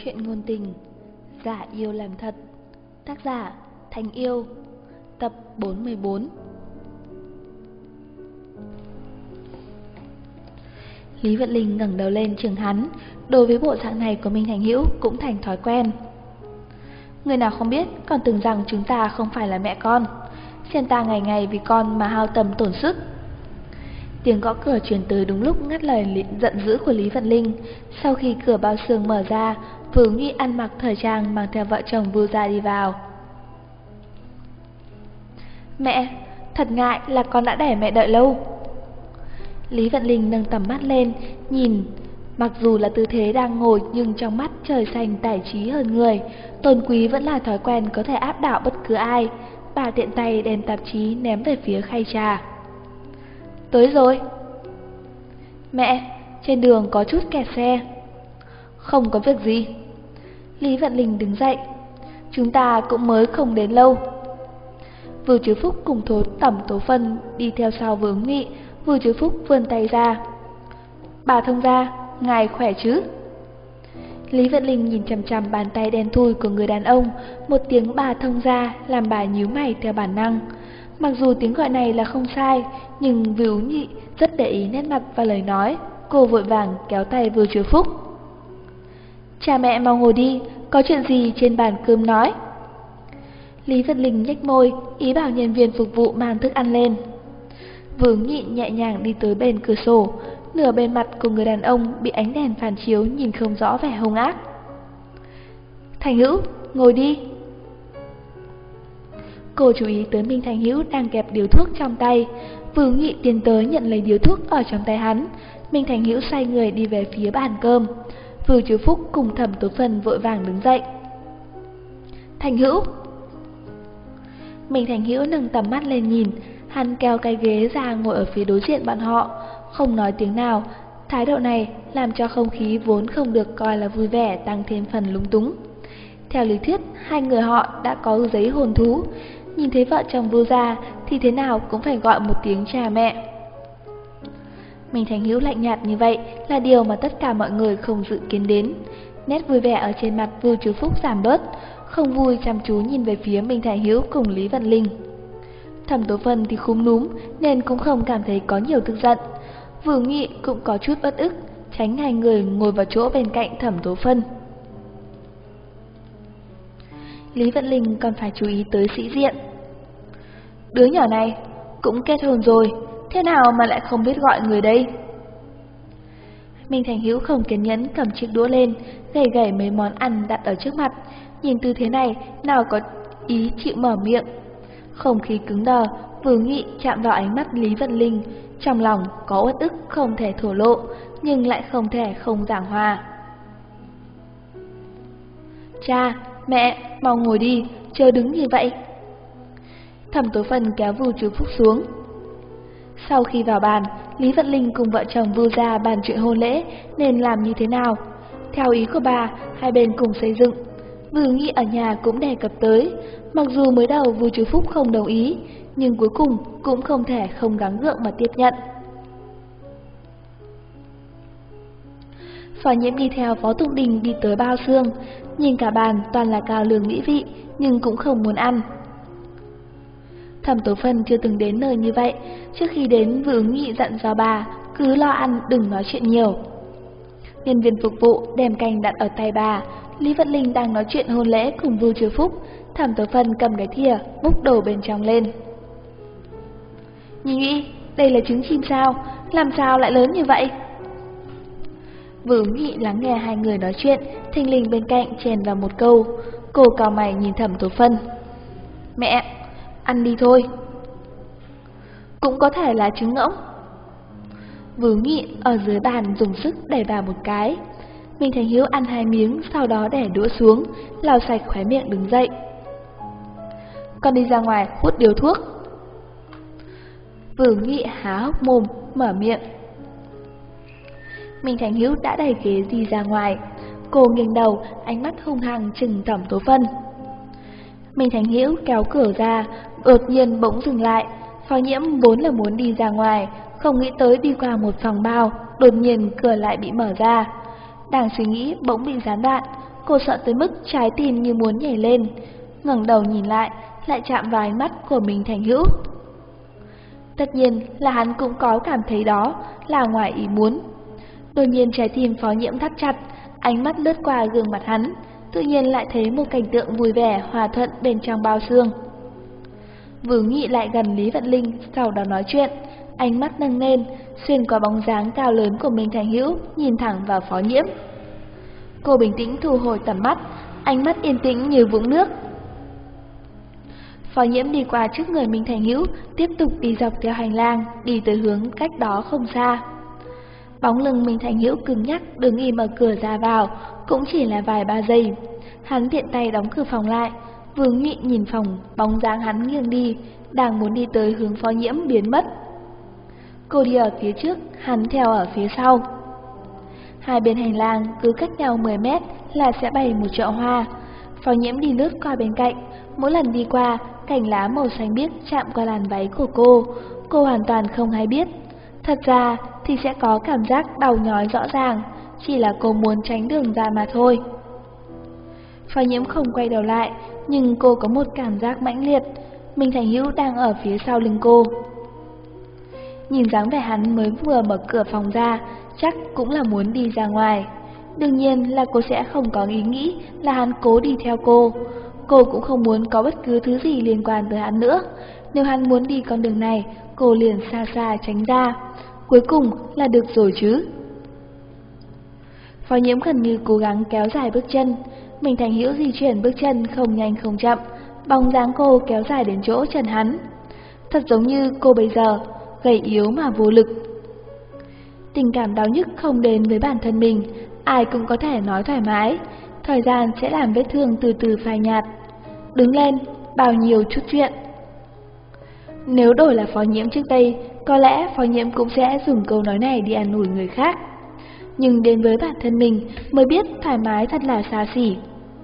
Chuyện ngôn tình, giả yêu làm thật. Tác giả Thanh Yêu. Tập 44. Lý Vận Linh ngẩng đầu lên chừng hắn. Đối với bộ dạng này của Minh Thành Hữu cũng thành thói quen. Người nào không biết còn tưởng rằng chúng ta không phải là mẹ con, xem ta ngày ngày vì con mà hao tâm tổn sức. Tiếng gõ cửa truyền tới đúng lúc ngắt lời giận dữ của Lý Vận Linh. Sau khi cửa bao xương mở ra, Vưu Nghị ăn mặc thời trang mang theo vợ chồng Vưu gia đi vào. Mẹ, thật ngại là con đã để mẹ đợi lâu. Lý Vận Linh nâng tầm mắt lên, nhìn. Mặc dù là tư thế đang ngồi nhưng trong mắt trời xanh tài trí hơn người. Tôn quý vẫn là thói quen có thể áp đảo bất cứ ai. Bà tiện tay đem tạp chí ném về phía khay trà. Tới rồi. Mẹ, trên đường có chút kẹt xe. Không có việc gì. Lý Vận Linh đứng dậy. Chúng ta cũng mới không đến lâu. Vưu Chứ Phúc cùng Thẩm Tố Phân đi theo sau Vưu Nghị. Vưu Chứ Phúc vươn tay ra. Bà thông gia, ngài khỏe chứ? Lý Vận Linh nhìn chằm chằm bàn tay đen thui của người đàn ông. Một tiếng bà thông gia làm bà nhíu mày theo bản năng. Mặc dù tiếng gọi này là không sai, nhưng Vưu Nghị rất để ý nét mặt và lời nói. Cô vội vàng kéo tay Vưu Chứ Phúc. Cha mẹ mau ngồi đi, có chuyện gì trên bàn cơm nói. Lý Vận Linh nhếch môi, ý bảo nhân viên phục vụ mang thức ăn lên. Vưu Nghị nhẹ nhàng đi tới bên cửa sổ. Nửa bên mặt của người đàn ông bị ánh đèn phản chiếu nhìn không rõ vẻ hung ác. Thành Hữu, ngồi đi. Cô chú ý tới Minh Thành Hữu đang kẹp điếu thuốc trong tay. Vưu Nghị tiến tới nhận lấy điếu thuốc ở trong tay hắn. Minh Thành Hữu xoay người đi về phía bàn cơm. Vưu Chứ Phúc cùng Thẩm Tố Phân vội vàng đứng dậy. Thành Hữu. Minh Thành Hữu nâng tầm mắt lên nhìn. Hắn kéo cái ghế ra ngồi ở phía đối diện bọn họ, không nói tiếng nào. Thái độ này làm cho không khí vốn không được coi là vui vẻ tăng thêm phần lúng túng. Theo lý thuyết, hai người họ đã có giấy hôn thú. Nhìn thấy vợ chồng Vưu gia thì thế nào cũng phải gọi một tiếng cha mẹ. Minh Thành Hữu lạnh nhạt như vậy là điều mà tất cả mọi người không dự kiến đến. Nét vui vẻ ở trên mặt Vưu Chứ Phúc giảm bớt, không vui chăm chú nhìn về phía Minh Thành Hữu cùng Lý Vận Linh. Thẩm Tố Phân thì khúm núm nên cũng không cảm thấy có nhiều tức giận. Vưu Nghị cũng có chút uất ức, tránh hai người ngồi vào chỗ bên cạnh Thẩm Tố Phân. Lý Vận Linh còn phải chú ý tới sĩ diện. Đứa nhỏ này cũng kết hôn rồi, thế nào mà lại không biết gọi người đây? Minh Thành Hữu không kiên nhẫn cầm chiếc đũa lên, gẩy gẩy mấy món ăn đặt ở trước mặt. Nhìn tư thế này, nào có ý chịu mở miệng. Không khí cứng đờ, Vưu Nghị chạm vào ánh mắt Lý Vận Linh, trong lòng có uất ức không thể thổ lộ, nhưng lại không thể không giảng hòa. Cha, mẹ, mau ngồi đi, chớ đứng như vậy. Thẩm Tố Phân kéo Vưu Chứ Phúc xuống. Sau khi vào bàn, Lý Vận Linh cùng vợ chồng Vưu gia bàn chuyện hôn lễ nên làm như thế nào. Theo ý của bà, hai bên cùng xây dựng. Vưu Nghị ở nhà cũng đề cập tới. Mặc dù mới đầu Vưu Chứ Phúc không đồng ý, nhưng cuối cùng cũng không thể không gắng gượng mà tiếp nhận. Phó Nhiễm đi theo Phó Tụng Đình đi tới bao xương. Nhìn cả bàn toàn là cao lương mỹ vị, nhưng cũng không muốn ăn. Thẩm Tố Phân chưa từng đến nơi như vậy. Trước khi đến, Vưu Nghị dặn dò bà cứ lo ăn, đừng nói chuyện nhiều. Nhân viên phục vụ đem canh đặt ở tay bà. Lý Vận Linh đang nói chuyện hôn lễ cùng Vưu Chứ Phúc. Thẩm Tố Phân cầm cái thìa múc đồ bên trong lên. Nhìn nghĩ, đây là trứng chim sao? Làm sao lại lớn như vậy? Vưu Nghị lắng nghe hai người nói chuyện, thình lình bên cạnh chèn vào một câu. Cô cau mày nhìn Thẩm Tố Phân. Mẹ, ăn đi thôi. Cũng có thể là trứng ngỗng. Vưu Nghị ở dưới bàn dùng sức đẩy vào một cái. Minh Thành Hữu ăn hai miếng, sau đó để đũa xuống, lau sạch khóe miệng đứng dậy. Con đi ra ngoài hút điếu thuốc. Vưu Nghị há hốc mồm, mở miệng. Minh Thành Hữu đã đẩy ghế đi ra ngoài. Cô nghiêng đầu, ánh mắt hung hăng trừng Thẩm Tố Phân. Minh Thành Hữu kéo cửa ra, đột nhiên bỗng dừng lại. Phó Nhiễm vốn là muốn đi ra ngoài, không nghĩ tới đi qua một phòng bao, đột nhiên cửa lại bị mở ra. Đang suy nghĩ bỗng bị gián đoạn, cô sợ tới mức trái tim như muốn nhảy lên. Ngẩng đầu nhìn lại chạm vào ánh mắt của Minh Thành Hữu. Tất nhiên là hắn cũng có cảm thấy đó là ngoài ý muốn. Đột nhiên trái tim Phó Nhiễm thắt chặt, ánh mắt lướt qua gương mặt hắn, tự nhiên lại thấy một cảnh tượng vui vẻ hòa thuận bên trong bao xương. Vứ Nghị lại gần Lý Vận Linh, sau đó nói chuyện, ánh mắt nâng lên, xuyên qua bóng dáng cao lớn của Minh Thành Hữu, nhìn thẳng vào Phó Nhiễm. Cô bình tĩnh thu hồi tầm mắt, ánh mắt yên tĩnh như vũng nước. Phó Nhiễm đi qua trước người Minh Thành Hữu, tiếp tục đi dọc theo hành lang, đi tới hướng cách đó không xa. Bóng lưng Minh Thành Hữu cứng nhắc đứng im ở cửa ra vào, cũng chỉ là vài ba giây. Hắn tiện tay đóng cửa phòng lại, Vứ Nghị nhìn phòng, bóng dáng hắn nghiêng đi, đang muốn đi tới hướng Phó Nhiễm biến mất. Cô đi ở phía trước, hắn theo ở phía sau. Hai bên hành lang cứ cách nhau 10 mét là sẽ bày một chậu hoa. Phó Nhiễm đi lướt qua bên cạnh, mỗi lần đi qua, cành lá màu xanh biếc chạm qua làn váy của cô hoàn toàn không hay biết. Thật ra thì sẽ có cảm giác đau nhói rõ ràng, chỉ là cô muốn tránh đường ra mà thôi. Phó Nhiễm không quay đầu lại, nhưng cô có một cảm giác mãnh liệt, Minh Thành Hữu đang ở phía sau lưng cô. Nhìn dáng vẻ hắn mới vừa mở cửa phòng ra, chắc cũng là muốn đi ra ngoài. Đương nhiên là cô sẽ không có ý nghĩ là hắn cố đi theo cô. Cô cũng không muốn có bất cứ thứ gì liên quan tới hắn nữa. Nếu hắn muốn đi con đường này, cô liền xa xa tránh ra. Cuối cùng là được rồi chứ. Phó Nhiễm gần như cố gắng kéo dài bước chân. Minh Thành Hữu di chuyển bước chân không nhanh không chậm, bóng dáng cô kéo dài đến chỗ chân hắn. Thật giống như cô bây giờ, gầy yếu mà vô lực. Tình cảm đau nhức không đến với bản thân mình, ai cũng có thể nói thoải mái. Thời gian sẽ làm vết thương từ từ phai nhạt. Đứng lên, bao nhiêu chút chuyện. Nếu đổi là Phó Nhiễm trước đây, có lẽ Phó Nhiễm cũng sẽ dùng câu nói này đi an ủi người khác. Nhưng đến với bản thân mình mới biết thoải mái thật là xa xỉ.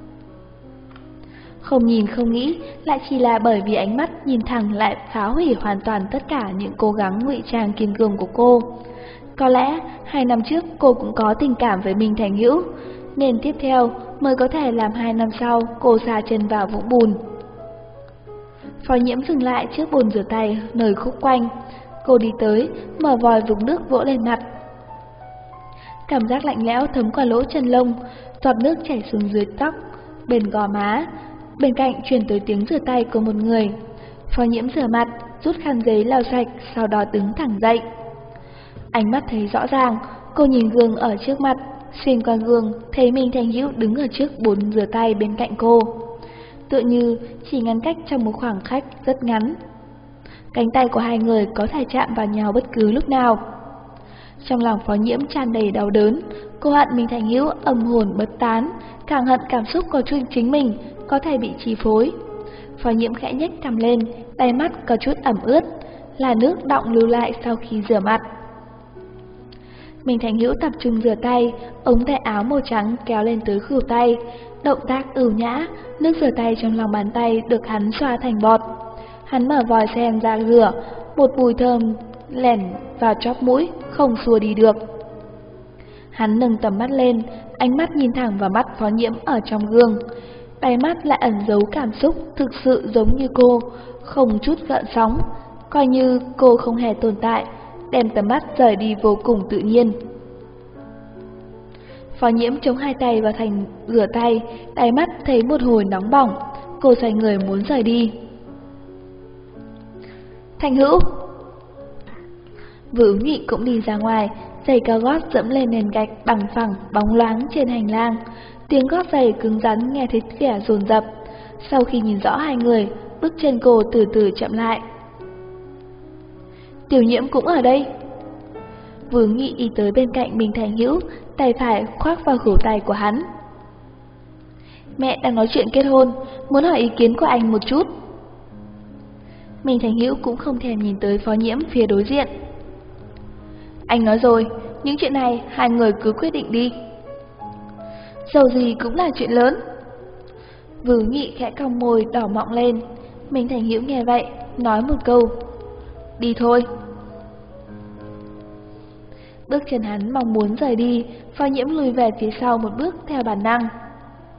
Không nhìn không nghĩ, lại chỉ là bởi vì ánh mắt nhìn thẳng lại phá hủy hoàn toàn tất cả những cố gắng ngụy trang kiên cường của cô. Có lẽ 2 năm trước cô cũng có tình cảm với Minh Thành Hữu, nên tiếp theo mới có thể làm 2 năm sau cô sa chân vào vũng bùn. Phó Nhiễm dừng lại trước bồn rửa tay nơi khúc quanh. Cô đi tới, mở vòi vũng nước vỗ lên mặt. Cảm giác lạnh lẽo thấm qua lỗ chân lông, giọt nước chảy xuống dưới tóc, bên gò má. Bên cạnh truyền tới tiếng rửa tay của một người. Phó Nhiễm rửa mặt, rút khăn giấy lau sạch, sau đó đứng thẳng dậy. Ánh mắt thấy rõ ràng, cô nhìn gương ở trước mặt, xuyên qua gương thấy Minh Thành Hữu đứng ở trước bồn rửa tay bên cạnh cô. Tựa như chỉ ngăn cách trong một khoảng cách rất ngắn. Cánh tay của hai người có thể chạm vào nhau bất cứ lúc nào. Trong lòng Phó Nhiễm tràn đầy đau đớn, cô hận Minh Thành Hữu âm hồn bất tán, càng hận cảm xúc của chính mình có thể bị chi phối. Phó Nhiễm khẽ nhếch cằm lên, đáy mắt có chút ẩm ướt, là nước đọng lưu lại sau khi rửa mặt. Minh Thành Hữu tập trung rửa tay, ống tay áo màu trắng kéo lên tới khuỷu tay, động tác ưu nhã, nước rửa tay trong lòng bàn tay được hắn xoa thành bọt. Hắn mở vòi sen ra rửa, một mùi thơm lẻn vào chóp mũi, không xua đi được. Hắn nâng tầm mắt lên, ánh mắt nhìn thẳng vào mắt Phó Nhiễm ở trong gương. Đáy mắt lại ẩn giấu cảm xúc thực sự giống như cô, không chút gợn sóng, coi như cô không hề tồn tại, đem tầm mắt rời đi vô cùng tự nhiên. Phó Nhiễm chống hai tay vào thành rửa tay, đáy mắt thấy một hồi nóng bỏng, cô xoay người muốn rời đi. Thành Hữu! Vứ Nghị cũng đi ra ngoài, giày cao gót dẫm lên nền gạch bằng phẳng bóng loáng trên hành lang. Tiếng gót giày cứng rắn nghe thấy vẻ dồn dập. Sau khi nhìn rõ hai người, bước chân cô từ từ chậm lại. Tiểu Nhiễm cũng ở đây. Vứ Nghị đi tới bên cạnh Minh Thành Hữu, tay phải khoác vào khuỷu tay của hắn. Mẹ đang nói chuyện kết hôn, muốn hỏi ý kiến của anh một chút. Minh Thành Hữu cũng không thèm nhìn tới Phó Nhiễm phía đối diện. Anh nói rồi, những chuyện này hai người cứ quyết định đi. Dầu gì cũng là chuyện lớn. Vứ Nghị khẽ cong môi đỏ mọng lên. Minh Thành Hữu nghe vậy, nói một câu. Đi thôi. Bước chân hắn mong muốn rời đi, Phó Nhiễm lùi về phía sau một bước theo bản năng.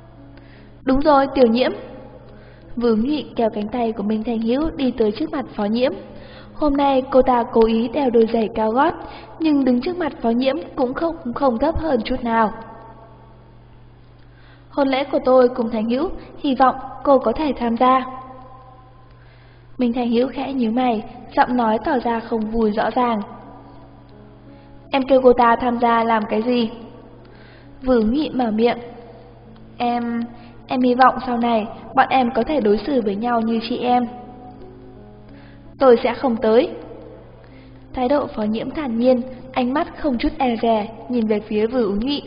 Đúng rồi, Tiểu Nhiễm. Vướng Nhụy kéo cánh tay của Minh Thành Hữu đi tới trước mặt Phó Nhiễm. Hôm nay cô ta cố ý đeo đôi giày cao gót, nhưng đứng trước mặt Phó Nhiễm cũng không thấp hơn chút nào. Hôn lễ của tôi cùng Thành Hữu, hy vọng cô có thể tham gia. Minh Thành Hữu khẽ nhíu mày, giọng nói tỏ ra không vui rõ ràng. Em kêu cô ta tham gia làm cái gì? Vướng Nhụy mở miệng. Em hy vọng sau này bọn em có thể đối xử với nhau như chị em. Tôi sẽ không tới. Thái độ Phó Nhiễm thản nhiên, ánh mắt không chút e dè, nhìn về phía Vướng Nhụy.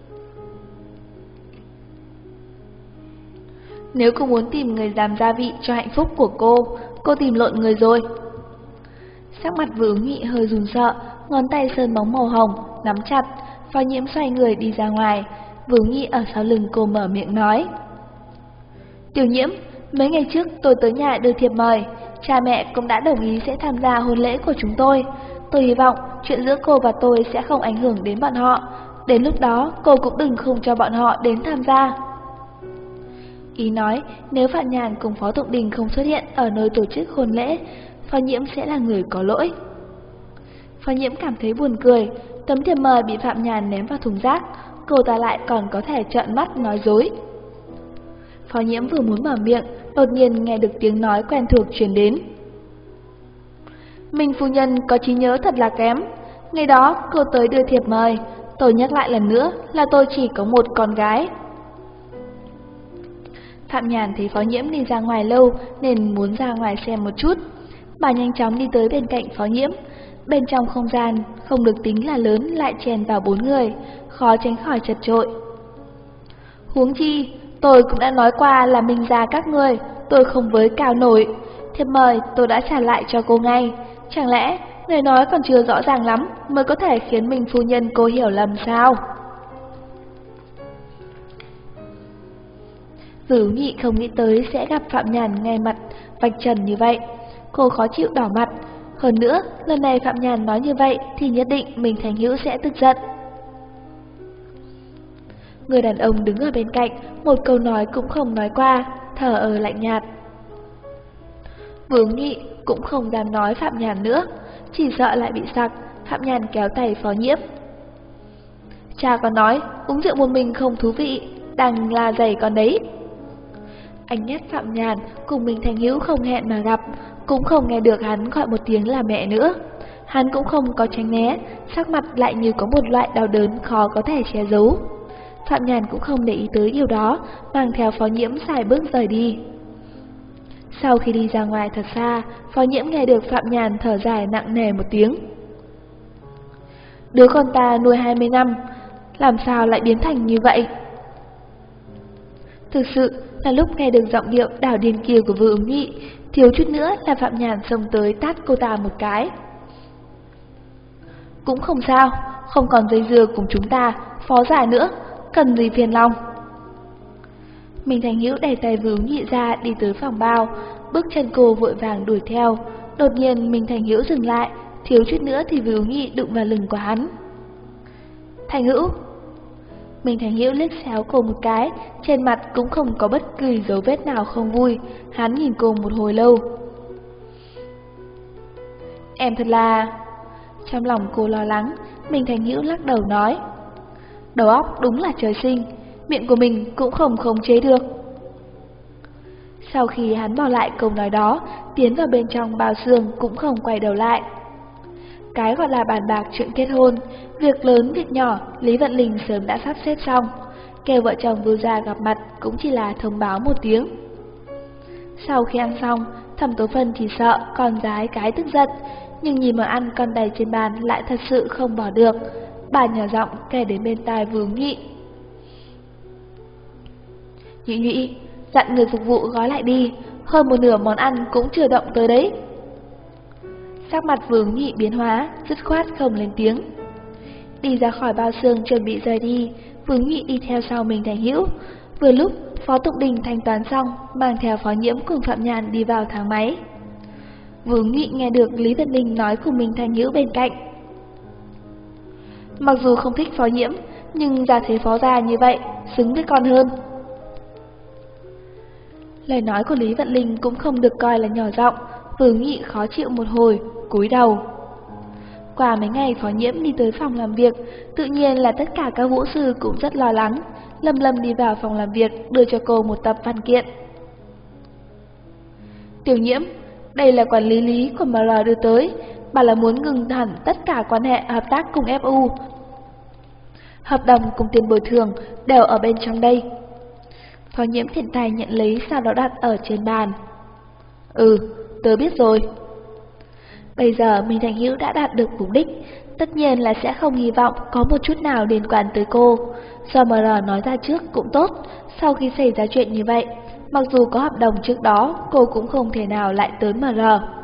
Nếu cô muốn tìm người làm gia vị cho hạnh phúc của cô tìm lộn người rồi. Sắc mặt Vướng Nhụy hơi run sợ, ngón tay sơn móng màu hồng, nắm chặt. Phó Nhiễm xoay người đi ra ngoài, Vướng Nhụy ở sau lưng cô mở miệng nói. Tiểu Nhiễm, mấy ngày trước tôi tới nhà đưa thiệp mời, cha mẹ cũng đã đồng ý sẽ tham gia hôn lễ của chúng tôi. Tôi hy vọng chuyện giữa cô và tôi sẽ không ảnh hưởng đến bọn họ. Đến lúc đó cô cũng đừng không cho bọn họ đến tham gia. Ý nói nếu Phạm Nhàn cùng Phó Tụng Đình không xuất hiện ở nơi tổ chức hôn lễ, Phó Nhiễm sẽ là người có lỗi. Phó Nhiễm cảm thấy buồn cười, tấm thiệp mời bị Phạm Nhàn ném vào thùng rác, cô ta lại còn có thể trợn mắt nói dối. Phó Nhiễm vừa muốn mở miệng, đột nhiên nghe được tiếng nói quen thuộc truyền đến. Minh phu nhân có trí nhớ thật là kém. Ngày đó cô tới đưa thiệp mời, tôi nhắc lại lần nữa là tôi chỉ có một con gái. Phạm Nhàn thấy Phó Nhiễm đi ra ngoài lâu nên muốn ra ngoài xem một chút. Bà nhanh chóng đi tới bên cạnh Phó Nhiễm. Bên trong không gian không được tính là lớn lại chèn vào 4 người, khó tránh khỏi chật chội. Huống chi, tôi cũng đã nói qua là Minh gia các ngươi, tôi không với cao nổi. Thiệp mời tôi đã trả lại cho cô ngay. Chẳng lẽ lời nói còn chưa rõ ràng lắm mới có thể khiến Minh phu nhân cô hiểu lầm sao? Vướng Nhụy không nghĩ tới sẽ gặp Phạm Nhàn ngay mặt vạch trần như vậy. Cô khó chịu đỏ mặt. Hơn nữa, lần này Phạm Nhàn nói như vậy thì nhất định Minh Thành Hữu sẽ tức giận. Người đàn ông đứng ở bên cạnh, một câu nói cũng không nói qua, thở ở lạnh nhạt. Vướng Nhụy cũng không dám nói Phạm Nhàn nữa, chỉ sợ lại bị sặc. Phạm Nhàn kéo tay Phó Nhiễm. Cha còn nói uống rượu một mình không thú vị, đang là giày con đấy. Anh nhét Phạm Nhàn cùng Minh Thành Hữu không hẹn mà gặp, cũng không nghe được hắn gọi một tiếng là mẹ nữa. Hắn cũng không có tránh né, sắc mặt lại như có một loại đau đớn khó có thể che giấu. Phạm Nhàn cũng không để ý tới điều đó, mang theo Phó Nhiễm xài bước rời đi. Sau khi đi ra ngoài thật xa, Phó Nhiễm nghe được Phạm Nhàn thở dài nặng nề một tiếng. Đứa con ta nuôi 20 năm, làm sao lại biến thành như vậy? Thực sự là lúc nghe được giọng điệu đảo điên kia của Vướng Nhụy, thiếu chút nữa là Phạm Nhàn xông tới tát cô ta một cái. Cũng không sao, không còn dây dưa cùng chúng ta, Phó giải nữa, cần gì phiền lòng. Minh Thành Hữu đẩy tay Vướng Nhụy ra đi tới phòng bao, bước chân cô vội vàng đuổi theo. Đột nhiên Minh Thành Hữu dừng lại, thiếu chút nữa thì Vướng Nhụy đụng vào lưng của hắn. Thành Hữu. Minh Thành Hữu liếc xéo cô một cái, trên mặt cũng không có bất cứ dấu vết nào không vui. Hắn nhìn cô một hồi lâu. Em thật là... Trong lòng cô lo lắng, Minh Thành Hữu lắc đầu nói. Đầu óc đúng là trời sinh, miệng của mình cũng không khống chế được. Sau khi hắn bỏ lại câu nói đó, tiến vào bên trong bao xương cũng không quay đầu lại. Cái gọi là bàn bạc chuyện kết hôn, việc lớn việc nhỏ, Lý Vận Linh sớm đã sắp xếp xong. Kêu vợ chồng Vưu Gia gặp mặt cũng chỉ là thông báo một tiếng. Sau khi ăn xong, Thẩm Tố Phân chỉ sợ con gái cái tức giận, nhưng nhìn mà ăn con đầy trên bàn lại thật sự không bỏ được. Bà nhỏ giọng kể đến bên tai Vướng Nhụy. Nhụy Nhụy, dặn người phục vụ gói lại đi, hơn một nửa món ăn cũng chưa động tới đấy. Sắc mặt Vướng Nhụy biến hóa, dứt khoát không lên tiếng. Đi ra khỏi bao xương chuẩn bị rời đi, Vướng Nhụy đi theo sau Minh Thành Hữu. Vừa lúc Phó Tụng Đình thanh toán xong, mang theo Phó Nhiễm cùng Phạm Nhàn đi vào thang máy. Vướng Nhụy nghe được Lý Vận Linh nói cùng Minh Thành Hữu bên cạnh. Mặc dù không thích Phó Nhiễm, nhưng ra thế Phó gia như vậy, xứng với con hơn. Lời nói của Lý Vận Linh cũng không được coi là nhỏ giọng, Vừa Ứng Nhị khó chịu một hồi, cúi đầu. Qua mấy ngày Phó Nhiễm đi tới phòng làm việc, tự nhiên là tất cả các vũ sư cũng rất lo lắng. Lâm Lâm đi vào phòng làm việc, đưa cho cô một tập văn kiện. Tiểu Nhiễm, đây là quản lý Lý của MR đưa tới, bà là muốn ngừng hẳn tất cả quan hệ hợp tác cùng FU. Hợp đồng cùng tiền bồi thường đều ở bên trong đây. Phó Nhiễm thiện tay nhận lấy, sau đó đặt ở trên bàn. Tớ biết rồi. Bây giờ Minh Thành Hữu đã đạt được mục đích, tất nhiên là sẽ không hy vọng có một chút nào liên quan tới cô. Do MR nói ra trước cũng tốt, sau khi xảy ra chuyện như vậy, mặc dù có hợp đồng trước đó, cô cũng không thể nào lại tới MR.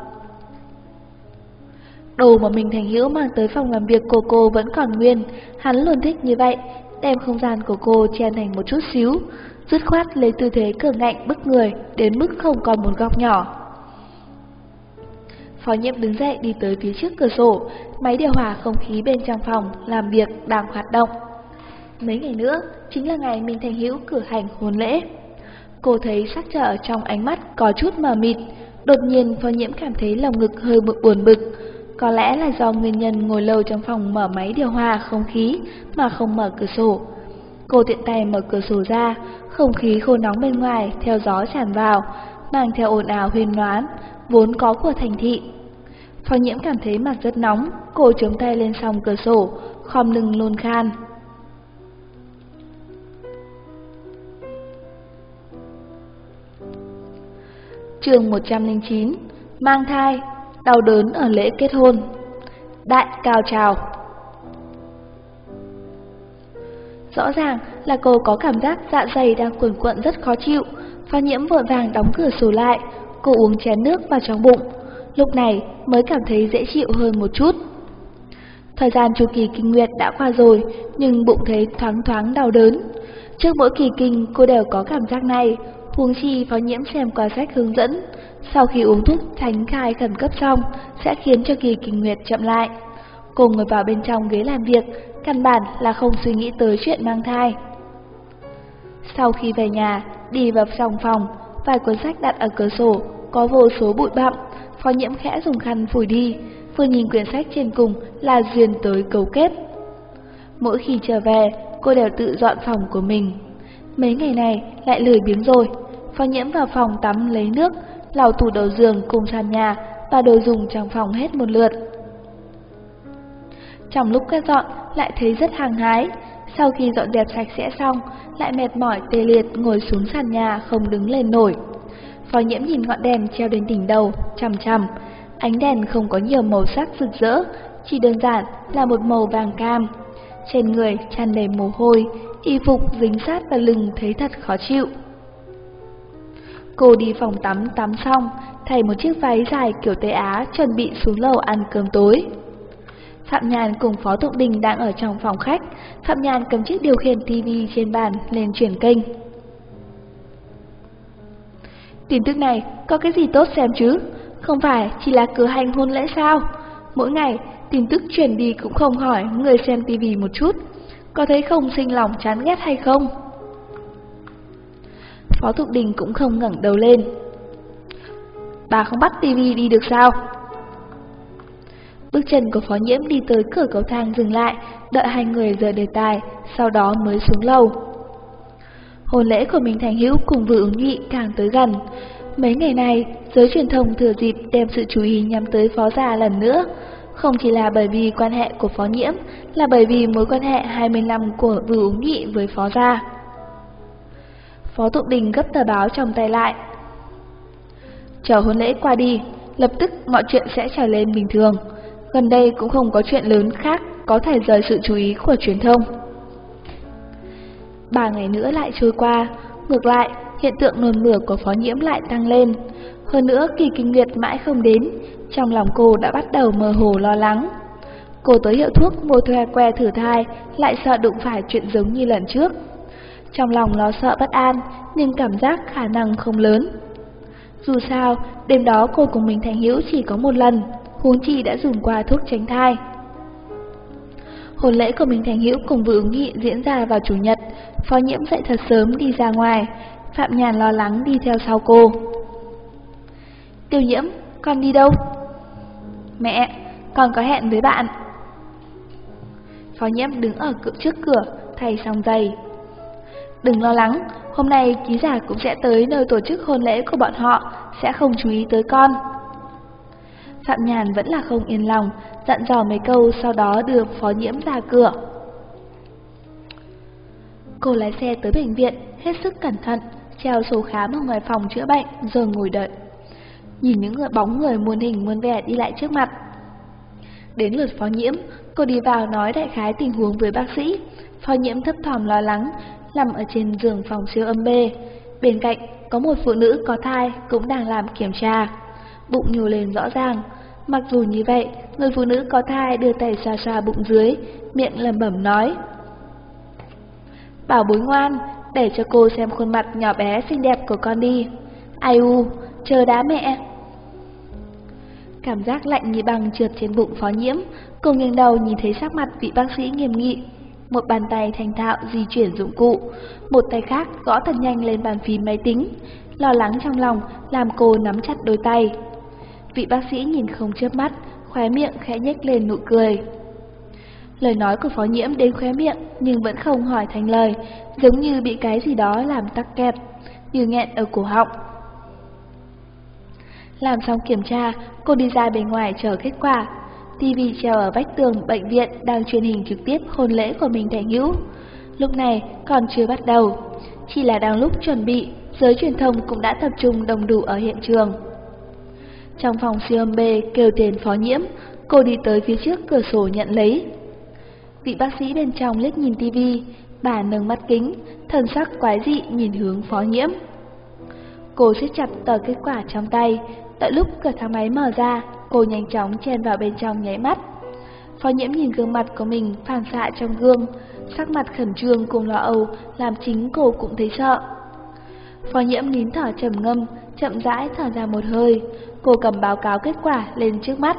Đồ mà Minh Thành Hữu mang tới phòng làm việc của cô vẫn còn nguyên, hắn luôn thích như vậy, đem không gian của cô chen thành một chút xíu, dứt khoát lấy tư thế cường ngạnh bức người, đến mức không còn một góc nhỏ. Phó Nhiễm đứng dậy đi tới phía trước cửa sổ, máy điều hòa không khí bên trong phòng làm việc đang hoạt động. Mấy ngày nữa chính là ngày Minh Thành Hữu cử hành hôn lễ. Cô thấy sắc trở trong ánh mắt có chút mờ mịt, đột nhiên Phó Nhiễm cảm thấy lòng ngực hơi buồn bực. Có lẽ là do nguyên nhân ngồi lâu trong phòng mở máy điều hòa không khí mà không mở cửa sổ. Cô tiện tay mở cửa sổ ra, không khí khô nóng bên ngoài theo gió tràn vào, mang theo ồn ào huyên nhoáng vốn có của thành thị. Phó Nhiễm cảm thấy mặt rất nóng, cô chống tay lên song cửa sổ, khom lưng nôn khan. Chương 109: Mang thai, đau đớn ở lễ kết hôn. Đại cao trào. Rõ ràng là cô có cảm giác dạ dày đang cuồn cuộn rất khó chịu. Phó Nhiễm vội vàng đóng cửa sổ lại, cô uống chén nước vào trong bụng, lúc này mới cảm thấy dễ chịu hơn một chút. Thời gian chu kỳ kinh nguyệt đã qua rồi, nhưng bụng thấy thoáng thoáng đau đớn. Trước mỗi kỳ kinh cô đều có cảm giác này, huống chi Phó Nhiễm xem qua sách hướng dẫn, sau khi uống thuốc tránh thai khẩn cấp xong sẽ khiến cho kỳ kinh nguyệt chậm lại. Cô ngồi vào bên trong ghế làm việc, căn bản là không suy nghĩ tới chuyện mang thai. Sau khi về nhà, đi vào trong phòng, vài cuốn sách đặt ở cửa sổ có vô số bụi bặm, Phó Nhiễm khẽ dùng khăn phủi đi, vừa nhìn quyển sách trên cùng là duyên tới cấu kết. Mỗi khi trở về, cô đều tự dọn phòng của mình. Mấy ngày này lại lười biếng rồi. Phó Nhiễm vào phòng tắm lấy nước, lau tủ đầu giường cùng sàn nhà và đồ dùng trong phòng hết một lượt. Trong lúc quét dọn lại thấy rất hăng hái. Sau khi dọn dẹp sạch sẽ xong, lại mệt mỏi tê liệt ngồi xuống sàn nhà không đứng lên nổi. Phó Nhiễm nhìn ngọn đèn treo đến đỉnh đầu, chằm chằm. Ánh đèn không có nhiều màu sắc rực rỡ, chỉ đơn giản là một màu vàng cam. Trên người tràn đầy mồ hôi, y phục dính sát vào lưng thấy thật khó chịu. Cô đi phòng tắm tắm xong, thay một chiếc váy dài kiểu Tây Á chuẩn bị xuống lầu ăn cơm tối. Phạm Nhàn cùng Phó Thục Đình đang ở trong phòng khách. Phạm Nhàn cầm chiếc điều khiển tivi trên bàn lên chuyển kênh. Tin tức này có cái gì tốt xem chứ? Không phải chỉ là cử hành hôn lễ sao? Mỗi ngày tin tức truyền đi cũng không hỏi người xem tivi một chút, có thấy không sinh lòng chán ghét hay không? Phó Thục Đình cũng không ngẩng đầu lên. Bà không bắt tivi đi được sao? Bước chân của Phó Nhiễm đi tới cửa cầu thang dừng lại, đợi hai người rời đề tài, sau đó mới xuống lầu. Hôn lễ của Minh Thành Hữu cùng Vừa Ứng Nhị càng tới gần. Mấy ngày này, giới truyền thông thừa dịp đem sự chú ý nhắm tới Phó gia lần nữa. Không chỉ là bởi vì quan hệ của Phó Nhiễm, là bởi vì mối quan hệ 20 năm của Vừa Ứng Nhị với Phó gia. Phó Thục Đình gấp tờ báo trong tay lại. Chờ hôn lễ qua đi, lập tức mọi chuyện sẽ trở lên bình thường. Gần đây cũng không có chuyện lớn khác có thể rời sự chú ý của truyền thông. 3 ngày nữa lại trôi qua, ngược lại, hiện tượng nôn mửa của Phó Nhiễm lại tăng lên. Hơn nữa kỳ kinh nguyệt mãi không đến, trong lòng cô đã bắt đầu mơ hồ lo lắng. Cô tới hiệu thuốc mua thuê que thử thai, lại sợ đụng phải chuyện giống như lần trước. Trong lòng lo sợ bất an, nhưng cảm giác khả năng không lớn. Dù sao, đêm đó cô cùng Minh Thành Hữu chỉ có một lần, huống chi đã dùng qua thuốc tránh thai. Hôn lễ của Minh Thành Hữu cùng Vừa Ứng Nhị diễn ra vào Chủ nhật. Phó Nhiễm dậy thật sớm đi ra ngoài, Phạm Nhàn lo lắng đi theo sau cô. Tiêu Nhiễm, con đi đâu? Mẹ, con có hẹn với bạn. Phó Nhiễm đứng ở trước cửa, thay xong giày. Đừng lo lắng, hôm nay ký giả cũng sẽ tới nơi tổ chức hôn lễ của bọn họ, sẽ không chú ý tới con. Phạm Nhàn vẫn là không yên lòng, dặn dò mấy câu sau đó đưa Phó Nhiễm ra cửa. Cô lái xe tới bệnh viện, hết sức cẩn thận, treo sổ khám ở ngoài phòng chữa bệnh rồi ngồi đợi. Nhìn những bóng người muôn hình muôn vẻ đi lại trước mặt. Đến lượt Phó Nhiễm, cô đi vào nói đại khái tình huống với bác sĩ. Phó Nhiễm thấp thỏm lo lắng, nằm ở trên giường phòng siêu âm B. Bên cạnh có một phụ nữ có thai cũng đang làm kiểm tra. Bụng nhô lên rõ ràng. Mặc dù như vậy, người phụ nữ có thai đưa tay xoa xoa bụng dưới, miệng lẩm bẩm nói: Bảo bối ngoan, để cho cô xem khuôn mặt nhỏ bé xinh đẹp của con đi. Ai u, chờ đã mẹ. Cảm giác lạnh như băng trượt trên bụng Phó Nhiễm, cô nghiêng đầu nhìn thấy sắc mặt vị bác sĩ nghiêm nghị. Một bàn tay thành thạo di chuyển dụng cụ, một tay khác gõ thật nhanh lên bàn phím máy tính. Lo lắng trong lòng làm cô nắm chặt đôi tay. Vị bác sĩ nhìn không chớp mắt, khóe miệng khẽ nhếch lên nụ cười. Lời nói của Phó Nhiễm đến khóe miệng nhưng vẫn không hỏi thành lời, giống như bị cái gì đó làm tắc kẹp, như nghẹn ở cổ họng. Làm xong kiểm tra, cô đi ra bên ngoài chờ kết quả. TV treo ở vách tường bệnh viện đang truyền hình trực tiếp hôn lễ của Minh Thành Hữu. Lúc này còn chưa bắt đầu, chỉ là đang lúc chuẩn bị, giới truyền thông cũng đã tập trung đông đủ ở hiện trường. Trong phòng siêu âm B kêu tên Phó Nhiễm, cô đi tới phía trước cửa sổ nhận lấy. Vị bác sĩ bên trong liếc nhìn TV, bà nâng mắt kính, thần sắc quái dị nhìn hướng Phó Nhiễm. Cô siết chặt tờ kết quả trong tay, đợi lúc cửa thang máy mở ra, cô nhanh chóng chen vào bên trong nháy mắt. Phó Nhiễm nhìn gương mặt của mình phản xạ trong gương, sắc mặt khẩn trương cùng lo âu làm chính cô cũng thấy sợ. Phó Nhiễm nín thở trầm ngâm, chậm rãi thở ra một hơi, cô cầm báo cáo kết quả lên trước mắt.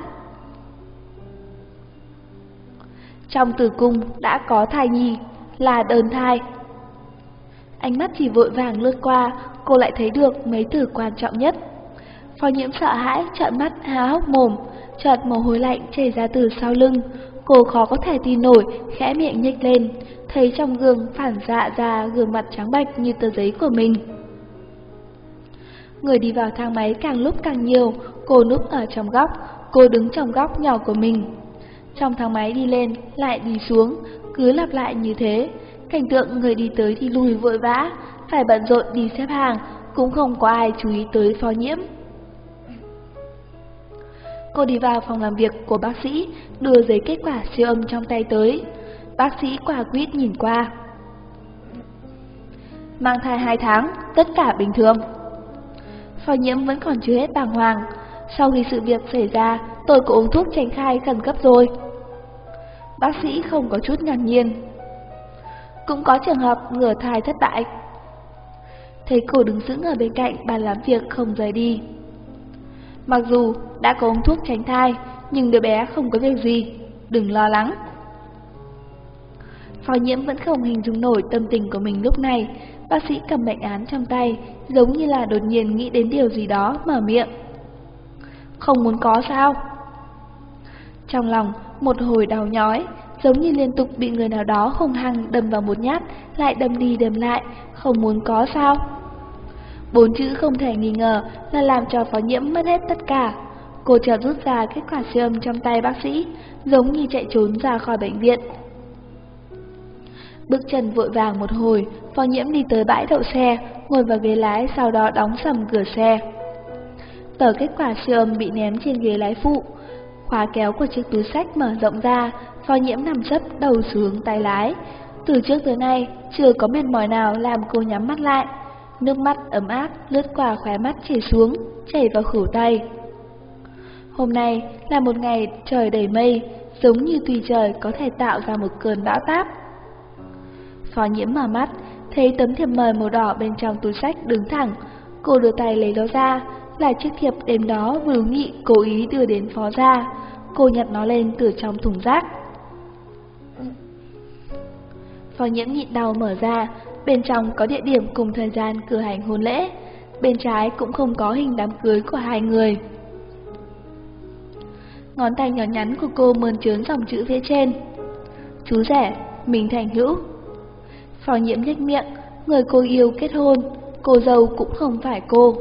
Trong tử cung đã có thai nhi, là đơn thai. Ánh mắt chỉ vội vàng lướt qua, cô lại thấy được mấy từ quan trọng nhất. Phó Nhiễm sợ hãi trợn mắt há hốc mồm, chợt mồ hôi lạnh chảy ra từ sau lưng. Cô khó có thể tin nổi, khẽ miệng nhếch lên, thấy trong gương phản xạ ra gương mặt trắng bệch như tờ giấy của mình. Người đi vào thang máy càng lúc càng nhiều, cô núp ở trong góc, cô đứng trong góc nhỏ của mình. Trong thang máy đi lên, lại đi xuống, cứ lặp lại như thế. Cảnh tượng người đi tới thì lùi vội vã, phải bận rộn đi xếp hàng, cũng không có ai chú ý tới Phó Nhiễm. Cô đi vào phòng làm việc của bác sĩ, đưa giấy kết quả siêu âm trong tay tới. Bác sĩ quả quyết nhìn qua. Mang thai 2 tháng, tất cả bình thường. Phó Nhiễm vẫn còn chưa hết bàng hoàng. Sau khi sự việc xảy ra, tôi có uống thuốc tránh thai khẩn cấp rồi. Bác sĩ không có chút ngạc nhiên. Cũng có trường hợp ngừa thai thất bại. Thấy cô đứng sững ở bên cạnh bàn làm việc không rời đi. Mặc dù đã có uống thuốc tránh thai, nhưng đứa bé không có việc gì, đừng lo lắng. Phó Nhiễm vẫn không hình dung nổi tâm tình của mình lúc này. Bác sĩ cầm bệnh án trong tay, giống như là đột nhiên nghĩ đến điều gì đó, mở miệng. Không muốn có sao? Trong lòng một hồi đau nhói, giống như liên tục bị người nào đó hung hăng đâm vào một nhát, lại đâm đi đâm lại, không muốn có sao? 4 chữ không thể nghi ngờ là làm cho Phó Nhiễm mất hết tất cả. Cô chợt rút ra kết quả siêu âm trong tay bác sĩ, giống như chạy trốn ra khỏi bệnh viện. Bước chân vội vàng một hồi, Phó Nhiễm đi tới bãi đậu xe, ngồi vào ghế lái, sau đó đóng sầm cửa xe. Tờ kết quả siêu âm bị ném trên ghế lái phụ, khóa kéo của chiếc túi xách mở rộng ra, Phó Nhiễm nằm sấp đầu xuống tay lái. Từ trước tới nay, chưa có mệt mỏi nào làm cô nhắm mắt lại. Nước mắt ấm áp lướt qua khóe mắt chảy xuống, chảy vào khửu tay. Hôm nay là một ngày trời đầy mây, giống như tùy trời có thể tạo ra một cơn bão táp. Phó Nhiễm mở mắt, thấy tấm thiệp mời màu đỏ bên trong túi xách đứng thẳng. Cô đưa tay lấy nó ra, là chiếc thiệp đêm đó Vưu Nghị cố ý đưa đến Phó gia. Cô nhặt nó lên từ trong thùng rác. Phó Nhiễm nhịn đau mở ra, bên trong có địa điểm cùng thời gian cử hành hôn lễ, bên trái cũng không có hình đám cưới của hai người. Ngón tay nhỏ nhắn của cô mơn trớn dòng chữ phía trên: chú rể, Minh Thành Hữu. Phó Nhiễm nhếch miệng, người cô yêu kết hôn, cô dâu cũng không phải cô.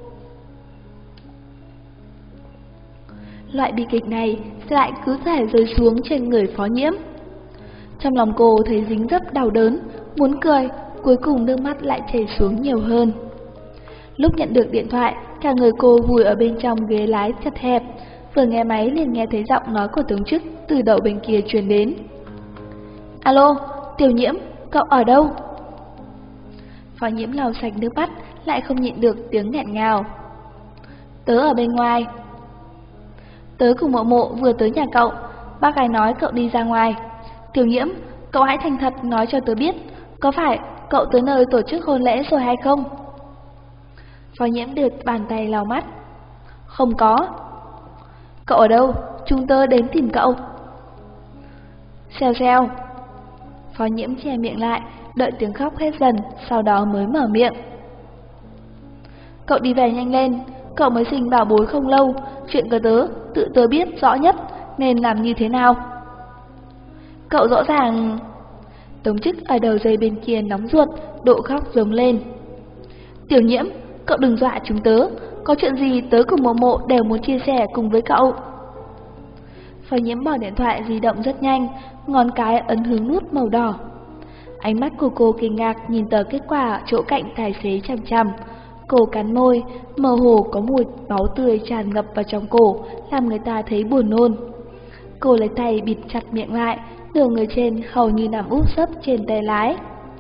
Loại bi kịch này lại cứ thể rơi xuống trên người Phó Nhiễm. Trong lòng cô thấy dính dấp đau đớn, muốn cười, cuối cùng nước mắt lại chảy xuống nhiều hơn. Lúc nhận được điện thoại, cả người cô vùi ở bên trong ghế lái chật hẹp, vừa nghe máy liền nghe thấy giọng nói của tướng chức từ đầu bên kia truyền đến. Alo, Tiểu Nhiễm, cậu ở đâu? Phó Nhiễm lau sạch nước mắt, lại không nhịn được tiếng nghẹn ngào. Tớ ở bên ngoài. Tớ cùng Mộ Mộ vừa tới nhà cậu, bác gái nói cậu đi ra ngoài. Tiểu Nhiễm, cậu hãy thành thật nói cho tớ biết, có phải cậu tới nơi tổ chức hôn lễ rồi hay không? Phó Nhiễm đưa bàn tay lau mắt. Không có. Cậu ở đâu? Chúng tớ đến tìm cậu. Xèo xèo. Phó Nhiễm che miệng lại, đợi tiếng khóc hết dần, sau đó mới mở miệng. Cậu đi về nhanh lên, cậu mới sinh bảo bối không lâu, chuyện của tớ, tự tớ biết rõ nhất, nên làm như thế nào? Cậu rõ ràng... Tống chức ở đầu dây bên kia nóng ruột, độ khóc giống lên. Tiểu Nhiễm, cậu đừng dọa chúng tớ, có chuyện gì tớ cùng Mộ Mộ đều muốn chia sẻ cùng với cậu. Phó Nhiễm bỏ điện thoại di động rất nhanh, ngón cái ấn hướng nút màu đỏ. Ánh mắt của cô kinh ngạc nhìn tờ kết quả ở chỗ cạnh tài xế chằm chằm. Cô cắn môi, mơ hồ có mùi máu tươi tràn ngập vào trong cổ, làm người ta thấy buồn nôn. Cô lấy tay bịt chặt miệng lại, nửa người trên hầu như nằm úp sấp trên tay lái.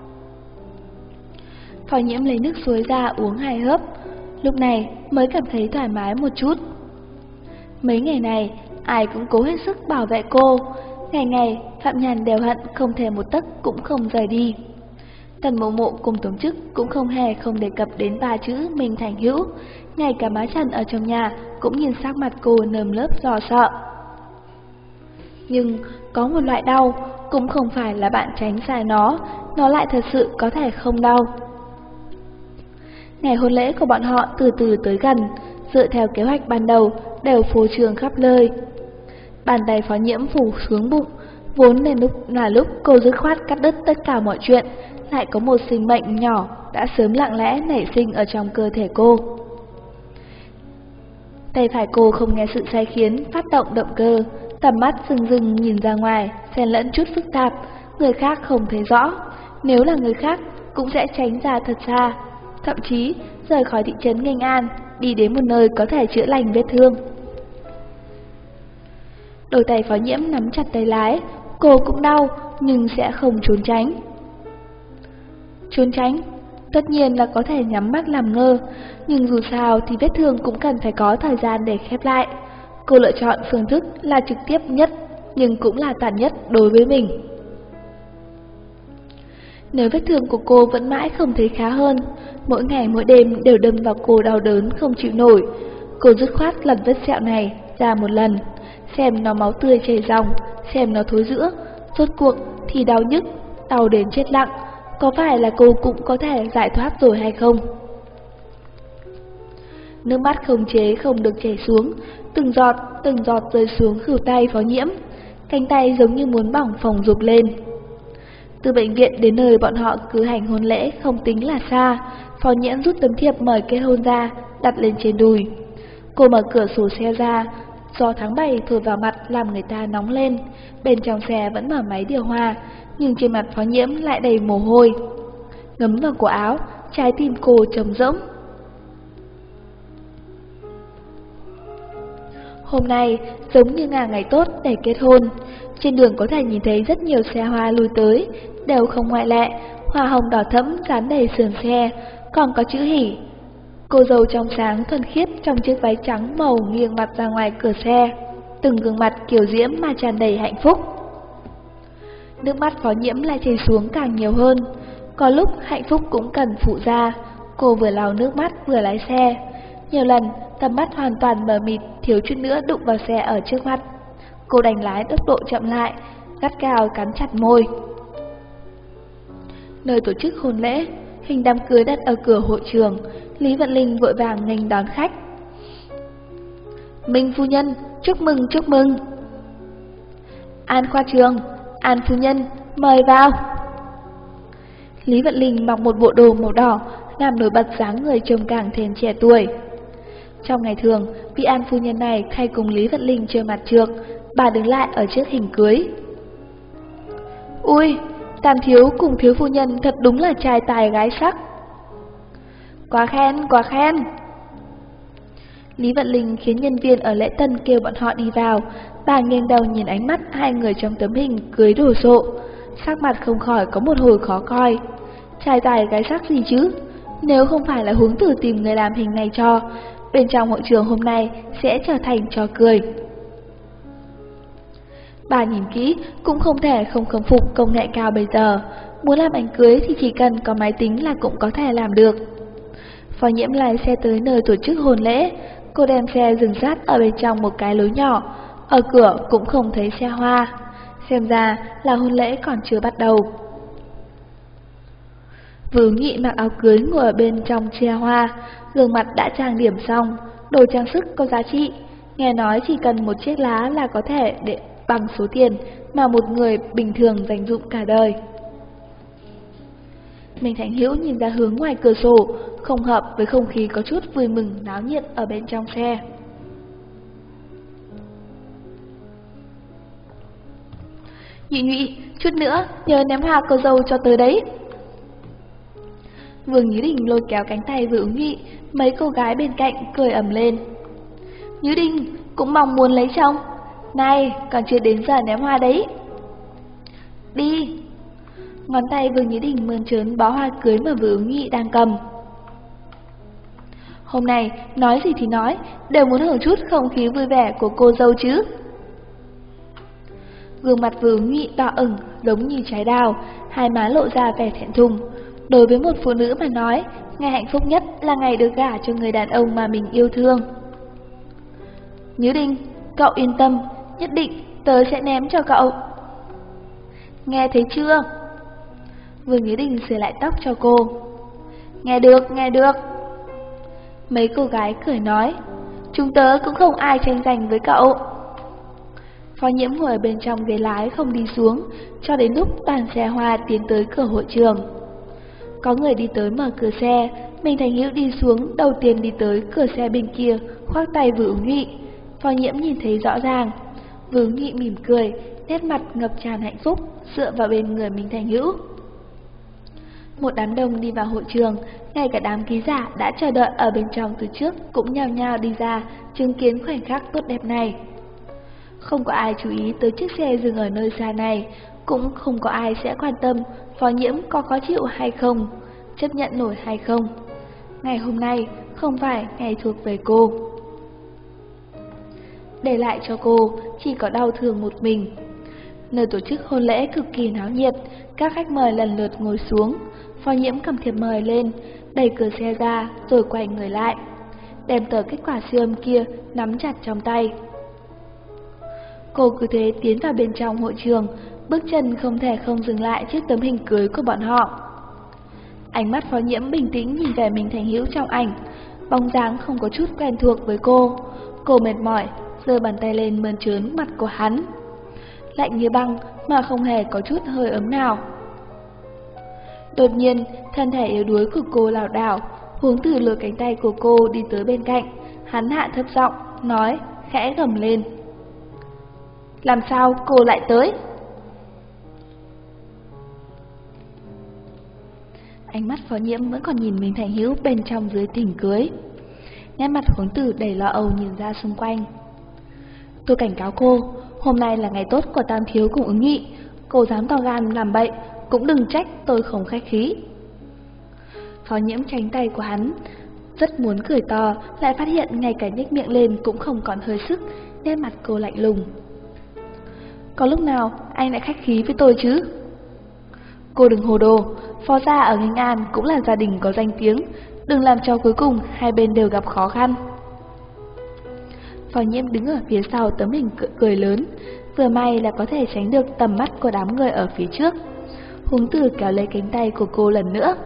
Phó Nhiễm lấy nước suối ra uống 2 hớp, lúc này mới cảm thấy thoải mái một chút. Mấy ngày này, ai cũng cố hết sức bảo vệ cô, ngày ngày Phạm Nhàn đều hận không thể một tấc cũng không rời đi. Tần Mộ Mộ cùng Tống chức cũng không hề không đề cập đến 3 chữ Minh Thành Hữu, ngay cả má Trần ở trong nhà cũng nhìn sắc mặt cô nơm lớp lo sợ. Nhưng có một loại đau cũng không phải là bạn tránh xa nó lại thật sự có thể không đau. Ngày hôn lễ của bọn họ từ từ tới gần, dựa theo kế hoạch ban đầu đều phô trương khắp nơi. Bàn tay Phó Nhiễm phủ xuống bụng, vốn nên lúc cô dứt khoát cắt đứt tất cả mọi chuyện, lại có một sinh mệnh nhỏ đã sớm lặng lẽ nảy sinh ở trong cơ thể cô. Tay phải cô không nghe sự sai khiến phát động động cơ, tầm mắt rừng rừng nhìn ra ngoài, xen lẫn chút phức tạp, người khác không thấy rõ, nếu là người khác cũng sẽ tránh ra thật xa, thậm chí rời khỏi thị trấn Nghênh An, đi đến một nơi có thể chữa lành vết thương. Đôi tay Phó Nhiễm nắm chặt tay lái, cô cũng đau nhưng sẽ không trốn tránh. Trốn tránh? Tất nhiên là có thể nhắm mắt làm ngơ, nhưng dù sao thì vết thương cũng cần phải có thời gian để khép lại. Cô lựa chọn phương thức là trực tiếp nhất, nhưng cũng là tàn nhất đối với mình. Nếu vết thương của cô vẫn mãi không thấy khá hơn, mỗi ngày mỗi đêm đều đâm vào cô đau đớn không chịu nổi, cô dứt khoát lần vết sẹo này ra một lần, xem nó máu tươi chảy ròng, xem nó thối rữa, rốt cuộc thì đau nhức, đau đến chết lặng, có phải là cô cũng có thể giải thoát rồi hay không? Nước mắt không chế không được chảy xuống, từng giọt rơi xuống khuỷu tay Phó Nhiễm, cánh tay giống như muốn bỏng phồng rụp lên. Từ bệnh viện đến nơi bọn họ cử hành hôn lễ không tính là xa, Phó Nhiễm rút tấm thiệp mời kết hôn ra, đặt lên trên đùi. Cô mở cửa sổ xe ra, gió tháng 7 thổi vào mặt làm người ta nóng lên, bên trong xe vẫn mở máy điều hòa, nhưng trên mặt Phó Nhiễm lại đầy mồ hôi. Ngấm vào cổ áo, trái tim cô trống rỗng. Hôm nay giống như là ngày tốt để kết hôn, trên đường có thể nhìn thấy rất nhiều xe hoa lui tới, đều không ngoại lệ, hoa hồng đỏ thẫm dán đầy sườn xe, còn có chữ hỉ. Cô dâu trong sáng thuần khiết trong chiếc váy trắng màu nghiêng mặt ra ngoài cửa xe, từng gương mặt kiều diễm mà tràn đầy hạnh phúc. Nước mắt Phó Nhiễm lại chảy xuống càng nhiều hơn, có lúc hạnh phúc cũng cần phụ ra. Cô vừa lau nước mắt vừa lái xe, nhiều lần tầm mắt hoàn toàn mờ mịt, thiếu chút nữa đụng vào xe ở trước mặt. Cô đành lái tốc độ chậm lại, gắt gao cắn chặt môi. Nơi tổ chức hôn lễ, hình đám cưới đặt ở cửa hội trường. Lý Vận Linh vội vàng nghênh đón khách. Minh phu nhân, chúc mừng, chúc mừng. An khoa trường, An phu nhân, mời vào. Lý Vận Linh mặc một bộ đồ màu đỏ, làm nổi bật dáng người trông càng thêm trẻ tuổi. Trong ngày thường, vị An phu nhân này hay cùng Lý Vận Linh chơi mặt trược, bà đứng lại ở trước hình cưới. Ui, Tam thiếu cùng thiếu phu nhân thật đúng là trai tài gái sắc. Quá khen, quá khen. Lý Vận Linh khiến nhân viên ở lễ tân kêu bọn họ đi vào. Bà nghiêng đầu nhìn ánh mắt hai người trong tấm hình cưới đồ sộ, sắc mặt không khỏi có một hồi khó coi. Trai tài gái sắc gì chứ? Nếu không phải là huống tử tìm người làm hình này cho, bên trong hội trường hôm nay sẽ trở thành trò cười. Bà nhìn kỹ cũng không thể không khâm phục công nghệ cao bây giờ. Muốn làm ảnh cưới thì chỉ cần có máy tính là cũng có thể làm được. Phó Nhiễm lái xe tới nơi tổ chức hôn lễ. Cô đem xe dừng sát ở bên trong một cái lối nhỏ. Ở cửa cũng không thấy xe hoa. Xem ra là hôn lễ còn chưa bắt đầu. Vưu Nghị mặc áo cưới ngồi ở bên trong xe hoa, gương mặt đã trang điểm xong, đồ trang sức có giá trị. Nghe nói chỉ cần một chiếc lá là có thể để bằng số tiền mà một người bình thường dành dụm cả đời. Minh Thành Hữu nhìn ra hướng ngoài cửa sổ, không hợp với không khí có chút vui mừng náo nhiệt ở bên trong xe. Nhụy Nhụy, chút nữa nhớ ném hoa cô dâu cho tới đấy. Vương Nhứ Đình lôi kéo cánh tay Vưu Nghị, mấy cô gái bên cạnh cười ầm lên. Nhứ Đình cũng mong muốn lấy chồng. Này, còn chưa đến giờ ném hoa đấy. Đi. Ngón tay Vương Nhứ Đình mơn trớn bó hoa cưới mà Vưu Nghị đang cầm. Hôm nay nói gì thì nói, đều muốn hưởng chút không khí vui vẻ của cô dâu chứ. Gương mặt Vưu Nghị đỏ ửng giống như trái đào, hai má lộ ra vẻ thẹn thùng. Đối với một phụ nữ mà nói, ngày hạnh phúc nhất là ngày được gả cho người đàn ông mà mình yêu thương. Nhứ Đình, cậu yên tâm, nhất định tớ sẽ ném cho cậu. Nghe thấy chưa? Vương Nhứ Đình sửa lại tóc cho cô. Nghe được, nghe được. Mấy cô gái cười nói, chúng tớ cũng không ai tranh giành với cậu. Phó Nhiễm ngồi ở bên trong ghế lái không đi xuống, cho đến lúc đoàn xe hoa tiến tới cửa hội trường. Có người đi tới mở cửa xe, Minh Thành Hữu đi xuống, đầu tiên đi tới cửa xe bên kia, khoác tay Vưu Nghị. Phó Nhiễm nhìn thấy rõ ràng. Vưu Nghị mỉm cười, nét mặt ngập tràn hạnh phúc, dựa vào bên người Minh Thành Hữu. Một đám đông đi vào hội trường, ngay cả đám ký giả đã chờ đợi ở bên trong từ trước cũng nhao nhao đi ra, chứng kiến khoảnh khắc tốt đẹp này. Không có ai chú ý tới chiếc xe dừng ở nơi xa này, cũng không có ai sẽ quan tâm Phó Nhiễm có khó chịu hay không, chấp nhận nổi hay không. Ngày hôm nay không phải ngày thuộc về cô. Để lại cho cô chỉ có đau thương một mình. Nơi tổ chức hôn lễ cực kỳ náo nhiệt, các khách mời lần lượt ngồi xuống. Phó Nhiễm cầm thiệp mời lên, đẩy cửa xe ra rồi quay người lại, đem tờ kết quả siêu âm kia nắm chặt trong tay. Cô cứ thế tiến vào bên trong hội trường, bước chân không thể không dừng lại trước tấm hình cưới của bọn họ. Ánh mắt Phó Nhiễm bình tĩnh nhìn về Minh Thành Hữu trong ảnh, bóng dáng không có chút quen thuộc với cô. Cô mệt mỏi, giơ bàn tay lên mơn trớn mặt của hắn. Lạnh như băng mà không hề có chút hơi ấm nào. Đột nhiên, thân thể yếu đuối của cô lảo đảo, Huống Tử lôi cánh tay của cô đi tới bên cạnh, hắn hạ thấp giọng, nói, khẽ gầm lên. Làm sao cô lại tới? Ánh mắt Phó Nhiễm vẫn còn nhìn Minh Thành Hữu bên trong dưới thỉnh cưới. Nét mặt Huống Tử đầy lo âu nhìn ra xung quanh. Tôi cảnh cáo cô, hôm nay là ngày tốt của Tam thiếu cùng Ứng Nghị, cô dám to gan làm bậy, cũng đừng trách tôi không khách khí. Phó Nhiễm tránh tay của hắn, rất muốn cười to, lại phát hiện ngay cả nhếch miệng lên cũng không còn hơi sức, nét mặt cô lạnh lùng. Có lúc nào anh lại khách khí với tôi chứ? Cô đừng hồ đồ, Phó gia ở Nghênh An cũng là gia đình có danh tiếng, đừng làm cho cuối cùng hai bên đều gặp khó khăn. Phó Nhiễm đứng ở phía sau tấm hình cười lớn, vừa may là có thể tránh được tầm mắt của đám người ở phía trước. Huống Tử kéo lấy cánh tay của cô lần nữa.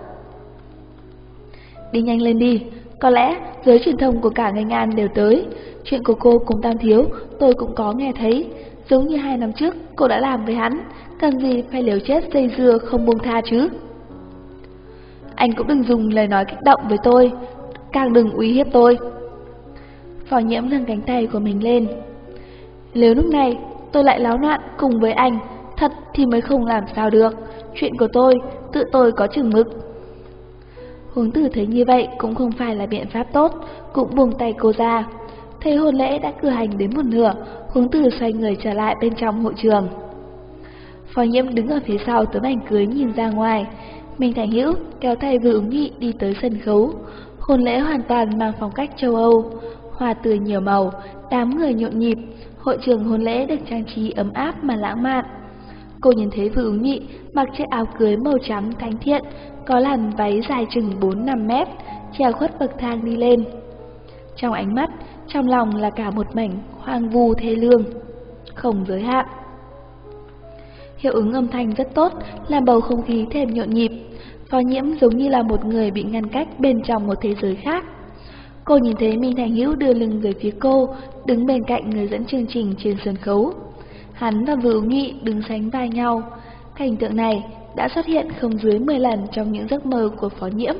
Đi nhanh lên đi, có lẽ giới truyền thông của cả ngành An đều tới. Chuyện của cô cùng Tam Thiếu tôi cũng có nghe thấy. Giống như 2 năm trước cô đã làm với hắn, cần gì phải liều chết dây dưa không buông tha chứ. Anh cũng đừng dùng lời nói kích động với tôi, càng đừng uy hiếp tôi. Phó Nhiễm nâng cánh tay của mình lên. Nếu lúc này tôi lại láo loạn cùng với anh, thật thì mới không làm sao được. Chuyện của tôi, tự tôi có chừng mực. Huống Tử thấy như vậy cũng không phải là biện pháp tốt, cũng buông tay cô ra. Thấy hôn lễ đã cử hành đến một nửa, Huống Tử xoay người trở lại bên trong hội trường. Phó Nhiễm đứng ở phía sau tấm ảnh cưới nhìn ra ngoài. Minh Thành Hữu kéo tay Vừa Ứng Nghị đi tới sân khấu. Hôn lễ hoàn toàn mang phong cách châu Âu, hoa tươi nhiều màu, đám người nhộn nhịp. Hội trường hôn lễ được trang trí ấm áp mà lãng mạn. Cô nhìn thấy Vừa Ứng Nghị mặc chiếc áo cưới màu trắng thánh thiện, có làn váy dài chừng 4-5 mét, treo khuất bậc thang đi lên. Trong ánh mắt, trong lòng là cả một mảnh hoang vu thê lương, không giới hạn. Hiệu ứng âm thanh rất tốt, làm bầu không khí thêm nhộn nhịp. Phó Nhiễm giống như là một người bị ngăn cách bên trong một thế giới khác. Cô nhìn thấy Minh Thành Hữu đưa lưng về phía cô, đứng bên cạnh người dẫn chương trình trên sân khấu. Hắn và Vừa Ứng Nghị đứng sánh vai nhau. Cảnh tượng này đã xuất hiện không dưới 10 lần trong những giấc mơ của Phó Nhiễm.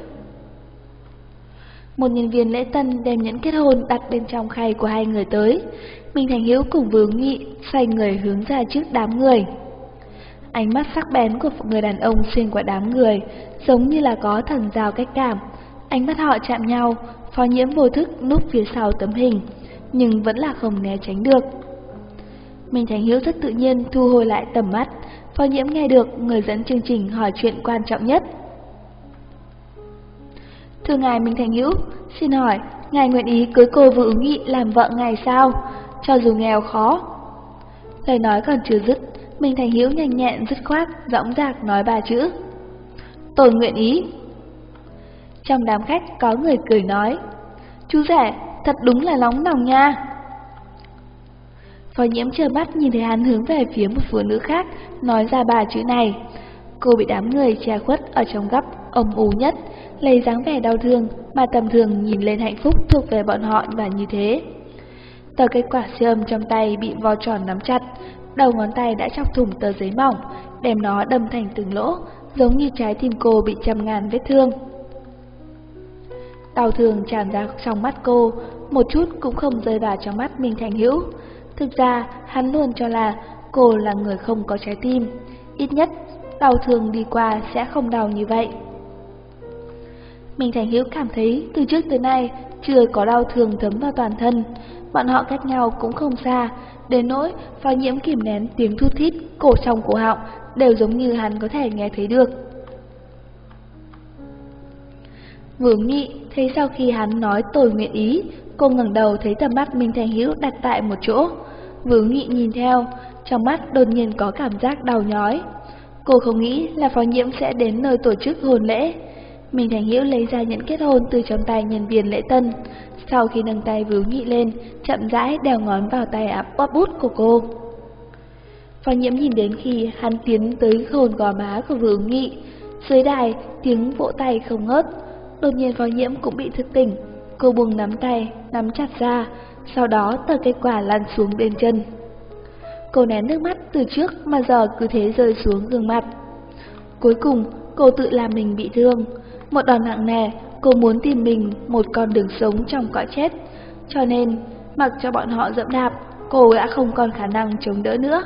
Một nhân viên lễ tân đem nhẫn kết hôn đặt bên trong khay của hai người tới. Minh Thành Hữu cùng Vừa Ứng Nghị xoay người hướng ra trước đám người. Ánh mắt sắc bén của người đàn ông xuyên qua đám người, giống như là có thần giao cách cảm. Ánh mắt họ chạm nhau, Phó Nhiễm vô thức núp phía sau tấm hình, nhưng vẫn là không né tránh được. Minh Thành Hữu rất tự nhiên thu hồi lại tầm mắt. Phó Nhiễm nghe được người dẫn chương trình hỏi chuyện quan trọng nhất. Thưa ngài Minh Thành Hữu, xin hỏi, ngài nguyện ý cưới cô Vừa Ứng Nghị làm vợ ngài sao? Cho dù nghèo khó. Lời nói còn chưa dứt, Minh Thành Hữu nhanh nhẹn dứt khoát, dõng dạc nói 3 chữ. Tôi nguyện ý. Trong đám khách có người cười nói, chú rể, thật đúng là nóng lòng nha. Phó Nhiễm trợn mắt nhìn thấy hắn hướng về phía một phụ nữ khác, nói ra 3 chữ này. Cô bị đám người che khuất ở trong góc âm u nhất, lấy dáng vẻ đau thương mà tầm thường nhìn lên hạnh phúc thuộc về bọn họ và như thế. Tờ kết quả siêu âm trong tay bị vo tròn nắm chặt, đầu ngón tay đã chọc thủng tờ giấy mỏng, đem nó đâm thành từng lỗ, giống như trái tim cô bị trăm ngàn vết thương. Đau thương tràn ra trong mắt cô, một chút cũng không rơi vào trong mắt Minh Thành Hữu. Thực ra, hắn luôn cho là cô là người không có trái tim, ít nhất đau thương đi qua sẽ không đau như vậy. Minh Thành Hữu cảm thấy từ trước tới nay chưa có đau thương thấm vào toàn thân. Bọn họ cách nhau cũng không xa, đến nỗi Phó Nhiễm kìm nén tiếng thút thít cổ trong cổ họng đều giống như hắn có thể nghe thấy được. Vừa Ứng Nghị thấy sau khi hắn nói tôi nguyện ý, cô ngẩng đầu thấy tầm mắt Minh Thành Hữu đặt tại một chỗ. Vừa Ứng Nghị nhìn theo, trong mắt đột nhiên có cảm giác đau nhói. Cô không nghĩ là Phó Nhiễm sẽ đến nơi tổ chức hôn lễ. Minh Thành Hữu lấy ra nhẫn kết hôn từ trong tay nhân viên lễ tân. Sau khi nâng tay Vừa Ứng Nghị lên, chậm rãi đeo ngón vào tay áp bút của cô. Phó Nhiễm nhìn đến khi hắn tiến tới hôn gò má của Vừa Ứng Nghị. Dưới đài, tiếng vỗ tay không ngớt. Đột nhiên Phó Nhiễm cũng bị thức tỉnh. Cô buông nắm tay, nắm chặt ra, sau đó tờ kết quả lăn xuống bên chân. Cô nén nước mắt từ trước mà giờ cứ thế rơi xuống gương mặt. Cuối cùng, cô tự làm mình bị thương. Một đòn nặng nề, cô muốn tìm mình một con đường sống trong cõi chết. Cho nên, mặc cho bọn họ dẫm đạp, cô đã không còn khả năng chống đỡ nữa.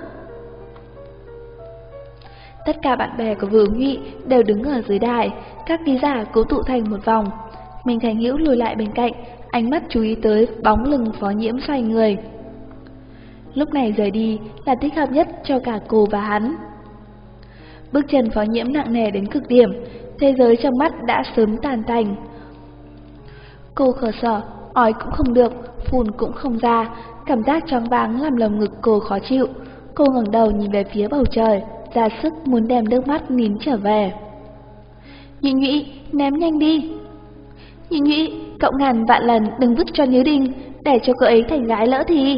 Tất cả bạn bè của Vừa Ứng Nghị đều đứng ở dưới đài, các ký giả cố tụ thành một vòng. Minh Thành Hữu lùi lại bên cạnh, ánh mắt chú ý tới bóng lưng Phó Nhiễm xoay người. Lúc này rời đi là thích hợp nhất cho cả cô và hắn. Bước chân Phó Nhiễm nặng nề đến cực điểm, thế giới trong mắt đã sớm tàn tành. Cô khổ sở, ói cũng không được, phun cũng không ra, cảm giác choáng váng làm lồng ngực cô khó chịu. Cô ngẩng đầu nhìn về phía bầu trời, ra sức muốn đem nước mắt nín trở về. Nhị Nhụy, ném nhanh đi. Nhị Nhụy, cậu ngàn vạn lần đừng vứt cho Níu Đinh, để cho cô ấy thành gái lỡ thì.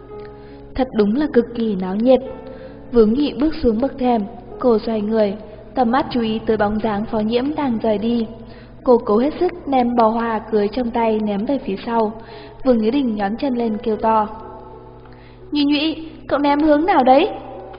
Thật đúng là cực kỳ náo nhiệt. Vừa Nghị bước xuống bậc thềm, cô xoay người, tầm mắt chú ý tới bóng dáng Phó Nhiễm đang rời đi. Cô cố hết sức ném bó hoa cưới trong tay ném về phía sau. Vương Nhữ Đình nhón chân lên kêu to: Nhụy Nhụy, cậu ném hướng nào đấy?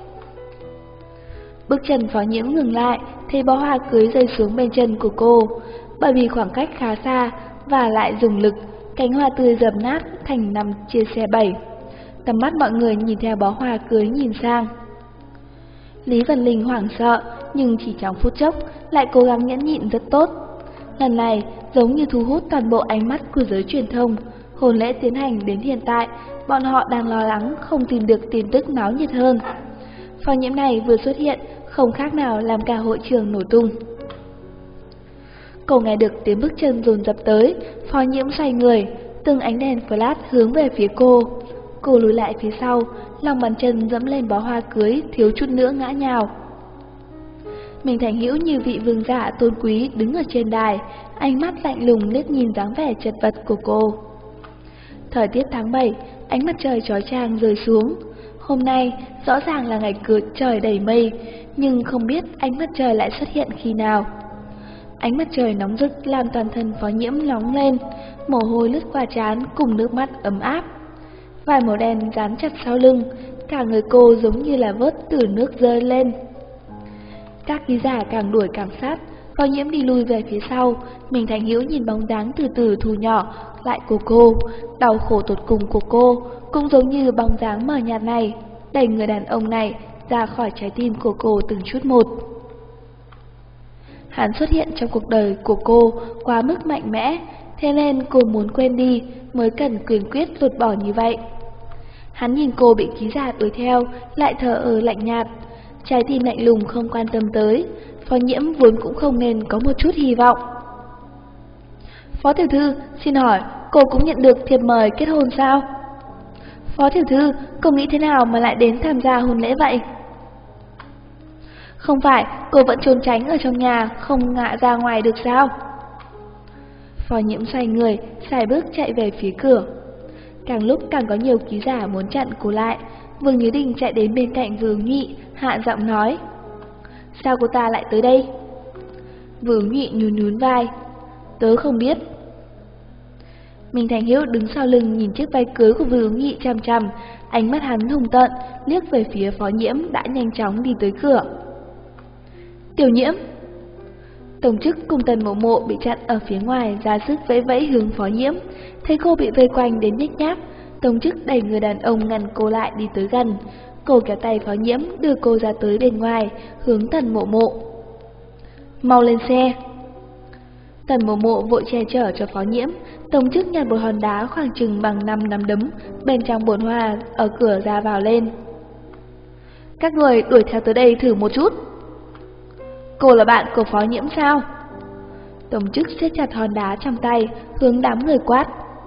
Bước chân Phó Nhiễm ngừng lại, thấy bó hoa cưới rơi xuống bên chân của cô. Bởi vì khoảng cách khá xa và lại dùng lực, cánh hoa tươi dập nát thành 5 chia xe 7. Tầm mắt mọi người nhìn theo bó hoa cưới nhìn sang. Lý Vân Linh hoảng sợ, nhưng chỉ trong phút chốc lại cố gắng nhẫn nhịn rất tốt. Lần này giống như thu hút toàn bộ ánh mắt của giới truyền thông. Hôn lễ tiến hành đến hiện tại, bọn họ đang lo lắng không tìm được tin tức náo nhiệt hơn. Phó Nhiễm này vừa xuất hiện, không khác nào làm cả hội trường nổ tung. Cô nghe được tiếng bước chân dồn dập tới, Phó Nhiễm xoay người, từng ánh đèn flash hướng về phía cô. Cô lùi lại phía sau, lòng bàn chân dẫm lên bó hoa cưới, thiếu chút nữa ngã nhào. Mình Thành Hữu như vị vương giả tôn quý đứng ở trên đài, ánh mắt lạnh lùng liếc nhìn dáng vẻ chật vật của cô. Thời tiết tháng 7, ánh mặt trời chói chang rơi xuống. Hôm nay rõ ràng là ngày cửa trời đầy mây, nhưng không biết ánh mặt trời lại xuất hiện khi nào. Ánh mặt trời nóng rực làm toàn thân Phó Nhiễm nóng lên, mồ hôi lướt qua trán cùng nước mắt ấm áp. Vải màu đen dán chặt sau lưng, cả người cô giống như là vớt từ nước rơi lên. Các ký giả càng đuổi càng sát, Phó Nhiễm đi lui về phía sau. Mình Thành Hữu nhìn bóng dáng từ từ thu nhỏ lại của cô, đau khổ tột cùng của cô cũng giống như bóng dáng mờ nhạt này, đẩy người đàn ông này ra khỏi trái tim của cô từng chút một. Hắn xuất hiện trong cuộc đời của cô quá mức mạnh mẽ, thế nên cô muốn quên đi mới cần kiên quyết lột bỏ như vậy. Hắn nhìn cô bị ký giả đuổi theo, lại thờ ơ lạnh nhạt, trái tim lạnh lùng không quan tâm tới. Phó Nhiễm vốn cũng không nên có một chút hy vọng. Phó tiểu thư, xin hỏi, cô cũng nhận được thiệp mời kết hôn sao? Phó tiểu thư, cô nghĩ thế nào mà lại đến tham gia hôn lễ vậy? Không phải cô vẫn trốn tránh ở trong nhà, không ngạ ra ngoài được sao? Phó Nhiễm xoay người, sải bước chạy về phía cửa. Càng lúc càng có nhiều ký giả muốn chặn cô lại. Vương Nhứ Đình chạy đến bên cạnh Vương Nhụy, hạ giọng nói: Sao cô ta lại tới đây? Vương Nhụy nhún nhún vai: Tớ không biết. Mình Thành Hữu đứng sau lưng nhìn chiếc váy cưới của Vương Nhụy chằm chằm, ánh mắt hắn hung tợn, liếc về phía Phó Nhiễm đã nhanh chóng đi tới cửa. Tiểu Nhiễm! Tổng chức cùng Tần Mộ Mộ bị chặn ở phía ngoài, ra sức vẫy vẫy hướng Phó Nhiễm. Thấy cô bị vây quanh đến nhếch nhác, tổng chức đẩy người đàn ông ngăn cô lại đi tới gần. Cô kéo tay Phó Nhiễm đưa cô ra tới bên ngoài, hướng Tần Mộ Mộ. Mau lên xe! Tần Mộ Mộ vội che chở cho Phó Nhiễm. Tổng chức nhặt một hòn đá khoảng chừng bằng 5 nắm đấm bên trong bồn hoa ở cửa ra vào lên. Các người đuổi theo tới đây thử một chút. Cô là bạn của Phó Nhiễm sao? Tổng chức siết chặt hòn đá trong tay, hướng đám người quát.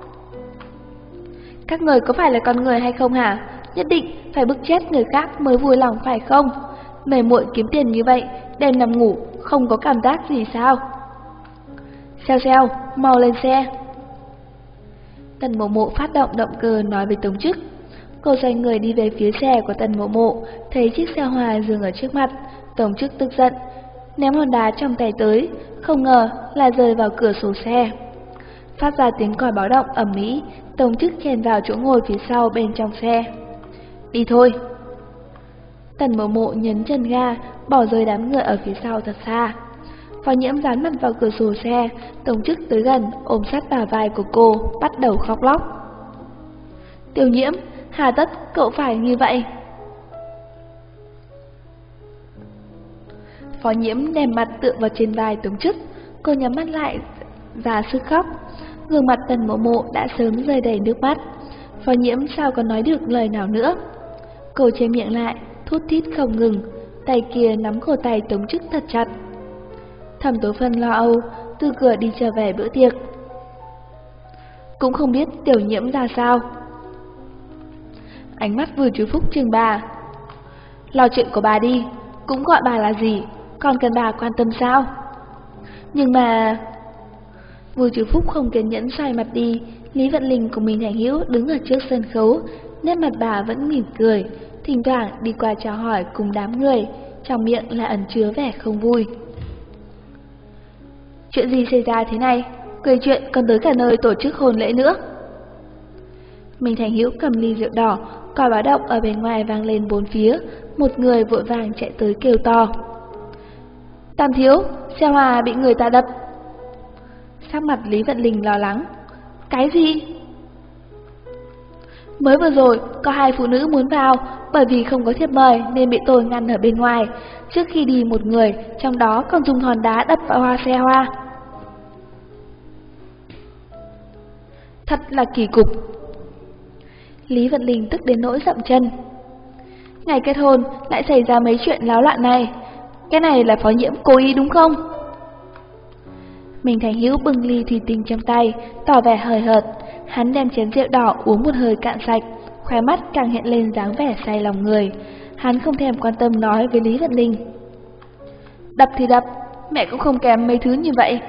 Các người có phải là con người hay không hả? Nhất định phải bức chết người khác mới vui lòng phải không? Mệt muội kiếm tiền như vậy, đêm nằm ngủ không có cảm giác gì sao? Xeo xeo, mau lên xe! Tần Mộ Mộ phát động động cơ nói với tổng chức. Cô xoay người đi về phía xe của Tần Mộ Mộ, thấy chiếc xe hoa dừng ở trước mặt. Tổng chức tức giận, ném hòn đá trong tay tới, không ngờ là rơi vào cửa sổ xe. Phát ra tiếng còi báo động ầm ĩ, tổng chức chèn vào chỗ ngồi phía sau bên trong xe. Đi thôi! Tần Mộ Mộ nhấn chân ga, bỏ rơi đám người ở phía sau thật xa. Phó Nhiễm dán mặt vào cửa sổ xe, tổng chức tới gần ôm sát bả vai của cô, bắt đầu khóc lóc. Tiểu Nhiễm, hà tất cậu phải như vậy? Phó Nhiễm đem mặt tựa vào trên vai tổng chức, cô nhắm mắt lại, ra sức khóc. Gương mặt Tần Mộ Mộ đã sớm rơi đầy nước mắt. Phó Nhiễm sao còn nói được lời nào nữa? Cô che miệng lại, thút thít không ngừng, tay kia nắm cổ tay tổng chức thật chặt. Thẩm Tố Phân lo âu, từ cửa đi trở về bữa tiệc. Cũng không biết Tiểu Nhiễm ra sao. Ánh mắt Vưu Chú Phúc trừng bà. Lo chuyện của bà đi, cũng gọi bà là gì, còn cần bà quan tâm sao? Nhưng mà... Vưu Chú Phúc không kiên nhẫn xoay mặt đi. Lý Vận Linh cùng mình Thành Hữu đứng ở trước sân khấu, nét mặt bà vẫn mỉm cười, thỉnh thoảng đi qua chào hỏi cùng đám người. trong miệng là ẩn chứa vẻ không vui. Chuyện gì xảy ra thế này? Gây chuyện còn tới cả nơi tổ chức hôn lễ nữa. Minh Thành Hữu cầm ly rượu đỏ, còi báo động ở bên ngoài vang lên bốn phía, một người vội vàng chạy tới kêu to. Tam thiếu, xe hòa bị người ta đập. Sắc mặt Lý Vận Linh lo lắng. Cái gì? Mới vừa rồi, có hai phụ nữ muốn vào, bởi vì không có thiệp mời nên bị tôi ngăn ở bên ngoài. Trước khi đi một người, trong đó còn dùng hòn đá đập vào hoa xe hoa. Thật là kỳ cục. Lý Vận Linh tức đến nỗi dậm chân. Ngày kết hôn lại xảy ra mấy chuyện náo loạn này. Cái này là Phó Nhiễm cố ý đúng không? Minh Thành Hữu bưng ly thủy tinh trong tay, tỏ vẻ hời hợt. Hắn đem chén rượu đỏ uống một hơi cạn sạch, khóe mắt càng hiện lên dáng vẻ say lòng người. Hắn không thèm quan tâm nói với Lý Vận Linh. Đập thì đập, mẹ cũng không kém mấy thứ như vậy.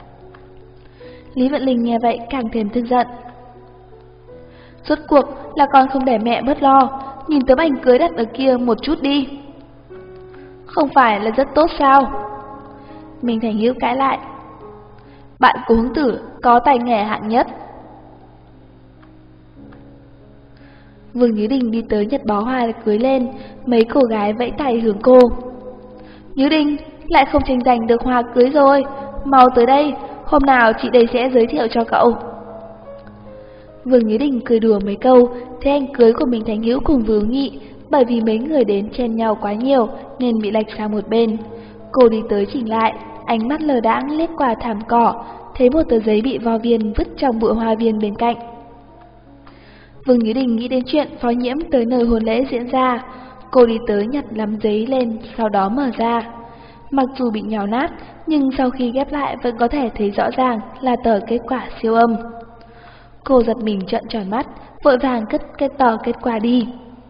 Lý Vận Linh nghe vậy càng thêm tức giận. Rốt cuộc là con không để mẹ bớt lo, nhìn tấm ảnh cưới đặt ở kia một chút đi. Không phải là rất tốt sao? Minh Thành Hữu cãi lại. Bạn của Hướng Tử có tay nghề hạng nhất. Vương Như Đình đi tới nhặt bó hoa cưới lên, mấy cô gái vẫy tay hướng cô. Như Đình, lại không tranh giành được hoa cưới rồi, mau tới đây, hôm nào chị đây sẽ giới thiệu cho cậu. Vương Như Đình cười đùa mấy câu, thế anh cưới của Minh Thành Hữu cùng Vương Nghị, bởi vì mấy người đến chen nhau quá nhiều nên bị lệch sang một bên. Cô đi tới chỉnh lại, ánh mắt lờ đãng liếc qua thảm cỏ, thấy một tờ giấy bị vo viên vứt trong bụi hoa viên bên cạnh. Vương Như Đình nghĩ đến chuyện Phó Nhiễm tới nơi hôn lễ diễn ra. Cô đi tới nhặt nắm giấy lên, sau đó mở ra. Mặc dù bị nhào nát, nhưng sau khi ghép lại vẫn có thể thấy rõ ràng là tờ kết quả siêu âm. Cô giật mình trợn tròn mắt, vội vàng cất cái tờ kết quả đi.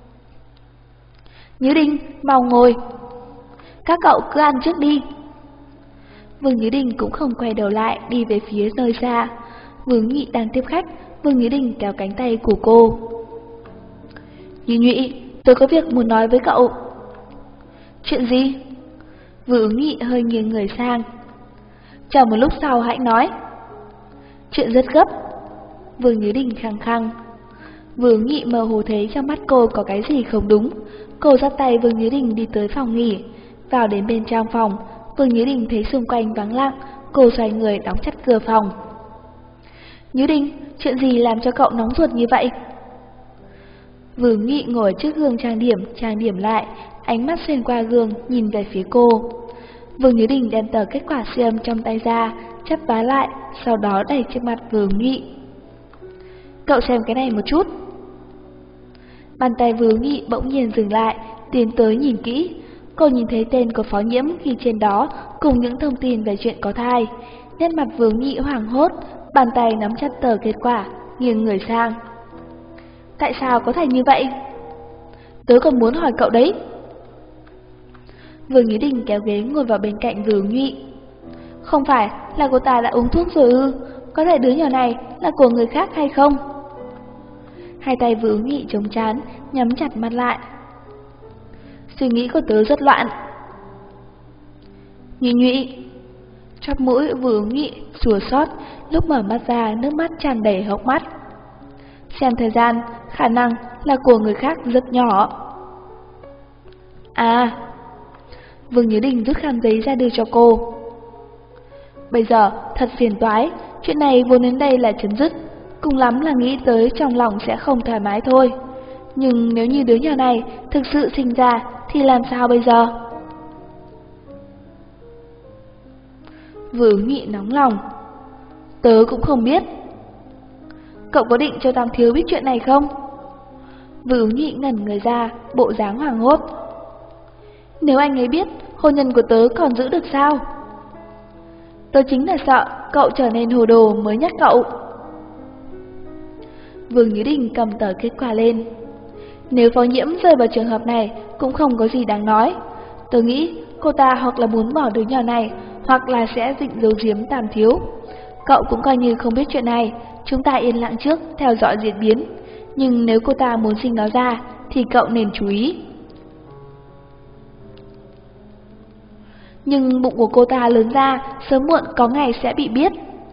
Như Đình, mau ngồi. Các cậu cứ ăn trước đi. Vương Như Đình cũng không quay đầu lại, đi về phía nơi xa. Vương Nghị đang tiếp khách, Vương Như Đình kéo cánh tay của cô. Như Nhụy, tôi có việc muốn nói với cậu. Chuyện gì? Vương Nghị hơi nghiêng người sang. Chờ một lúc sau hãy nói. Chuyện rất gấp. Vương Như Đình khăng khăng. Vương Nghị mơ hồ thấy trong mắt cô có cái gì không đúng. Cô dắt tay Vương Như Đình đi tới phòng nghỉ. Vào đến bên trong phòng, Vương Như Đình thấy xung quanh vắng lặng, cô xoay người đóng chặt cửa phòng. Như Đình, chuyện gì làm cho cậu nóng ruột như vậy? Vương Nghị ngồi trước gương trang điểm lại, ánh mắt xuyên qua gương nhìn về phía cô. Vương Như Đình đem tờ kết quả siêu âm trong tay ra, chắp vá lại, sau đó đẩy trước mặt Vương Nghị. Cậu xem cái này một chút. Bàn tay Vương Nghị bỗng nhiên dừng lại, tiến tới nhìn kỹ. Cô nhìn thấy tên của Phó Nhiễm ghi trên đó cùng những thông tin về chuyện có thai. Nét mặt Vương Nghị hoảng hốt, bàn tay nắm chặt tờ kết quả, nghiêng người sang. Tại sao có thể như vậy? Tớ còn muốn hỏi cậu đấy. Vương Như Đình kéo ghế ngồi vào bên cạnh Vương Nghị. Không phải là cô ta đã uống thuốc rồi ư? Có thể đứa nhỏ này là của người khác hay không? Hai tay Vương Nghị chống trán, nhắm chặt mắt lại. Suy nghĩ của tớ rất loạn. Như Nhụy. Chóp mũi Vương Nghị chua xót, lúc mở mắt ra nước mắt tràn đầy hốc mắt. Xem thời gian, khả năng là của người khác rất nhỏ. À. Vương Như Đình rút khăn giấy ra đưa cho cô. Bây giờ thật phiền toái, chuyện này vốn đến đây là chấm dứt, cùng lắm là nghĩ tới trong lòng sẽ không thoải mái thôi. Nhưng nếu như đứa nhỏ này thực sự sinh ra thì làm sao bây giờ? Vương Nghị nóng lòng. Tớ cũng không biết. Cậu có định cho Tam Thiếu biết chuyện này không? Vương Nghị ngẩn người ra, bộ dáng hoảng hốt. Nếu anh ấy biết, hôn nhân của tớ còn giữ được sao? Tớ chính là sợ cậu trở nên hồ đồ mới nhắc cậu. Vương Như Đình cầm tờ kết quả lên. Nếu Phó Nhiễm rơi vào trường hợp này cũng không có gì đáng nói. Tớ nghĩ cô ta hoặc là muốn bỏ đứa nhỏ này, hoặc là sẽ định giấu giếm Tam Thiếu. Cậu cũng coi như không biết chuyện này, chúng ta yên lặng trước, theo dõi diễn biến. Nhưng nếu cô ta muốn sinh nó ra, thì cậu nên chú ý. nhưng bụng của cô ta lớn ra, sớm muộn có ngày sẽ bị biết.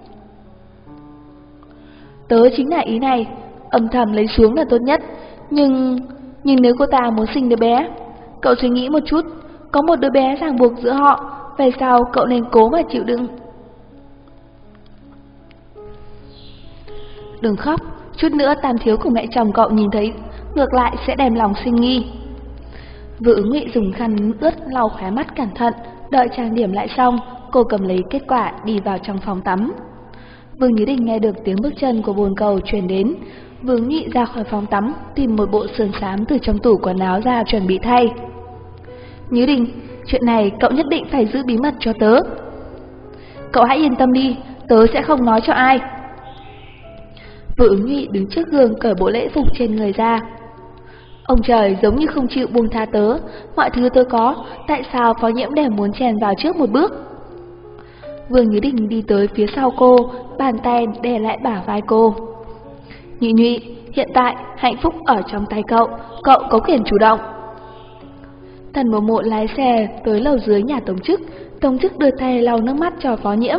Tớ chính là ý này, âm thầm lấy xuống là tốt nhất, nhưng nếu cô ta muốn sinh đứa bé, cậu suy nghĩ một chút, có một đứa bé ràng buộc giữa họ, về sau cậu nên cố mà chịu đựng. Đừng khóc, chút nữa Tam thiếu của mẹ chồng cậu nhìn thấy, ngược lại sẽ đem lòng sinh nghi. Vừa ứng Ngụy dùng khăn ướt lau khóe mắt cẩn thận, đợi trang điểm lại xong, cô cầm lấy kết quả đi vào trong phòng tắm. Vương Như Đình nghe được tiếng bước chân của bồn cầu truyền đến, Vương Nghị ra khỏi phòng tắm, tìm một bộ sườn xám từ trong tủ quần áo ra chuẩn bị thay. Như Đình, chuyện này cậu nhất định phải giữ bí mật cho tớ. Cậu hãy yên tâm đi, tớ sẽ không nói cho ai. Vừa ứng Nghị đứng trước gương cởi bộ lễ phục trên người ra. Ông trời giống như không chịu buông tha tớ, mọi thứ tớ có, tại sao Phó Nhiễm đều muốn chèn vào trước một bước. Vương Như Đình đi tới phía sau cô, bàn tay đè lại bả vai cô. Nhụy Nhụy, hiện tại hạnh phúc ở trong tay cậu, cậu có quyền chủ động. Tần Mộ Mộ lái xe tới lầu dưới nhà Tống Chức đưa tay lau nước mắt cho Phó Nhiễm.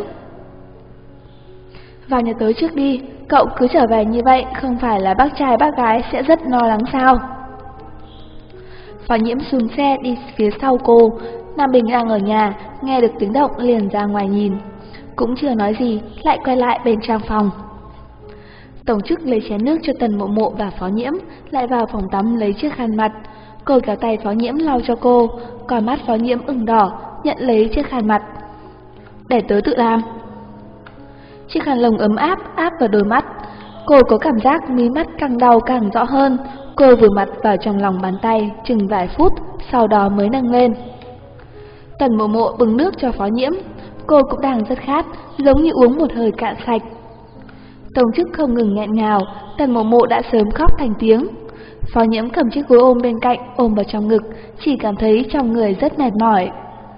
Vào nhà tớ trước đi, cậu cứ trở về như vậy, không phải là bác trai bác gái sẽ rất lo lắng sao? Phó Nhiễm xuống xe đi phía sau cô, Nam Bình đang ở nhà, nghe được tiếng động liền ra ngoài nhìn. Cũng chưa nói gì, lại quay lại bên trong phòng. Tống Chức lấy chén nước cho Tần Mộ Mộ và Phó Nhiễm, lại vào phòng tắm lấy chiếc khăn mặt. Cô kéo tay Phó Nhiễm lau cho cô, còn mắt Phó Nhiễm ửng đỏ, nhận lấy chiếc khăn mặt. Để tớ tự làm. Chiếc khăn lông ấm áp áp vào đôi mắt. Cô có cảm giác mí mắt càng đau càng rõ hơn. Cô vùi mặt vào trong lòng bàn tay chừng vài phút, sau đó mới nâng lên. Tần Mộ Mộ bưng nước cho Phó Nhiễm. Cô cũng đang rất khát, giống như uống một hơi cạn sạch. Tống Chức không ngừng nghẹn ngào, Tần Mộ Mộ đã sớm khóc thành tiếng. Phó Nhiễm cầm chiếc gối ôm bên cạnh, ôm vào trong ngực, chỉ cảm thấy trong người rất mệt mỏi.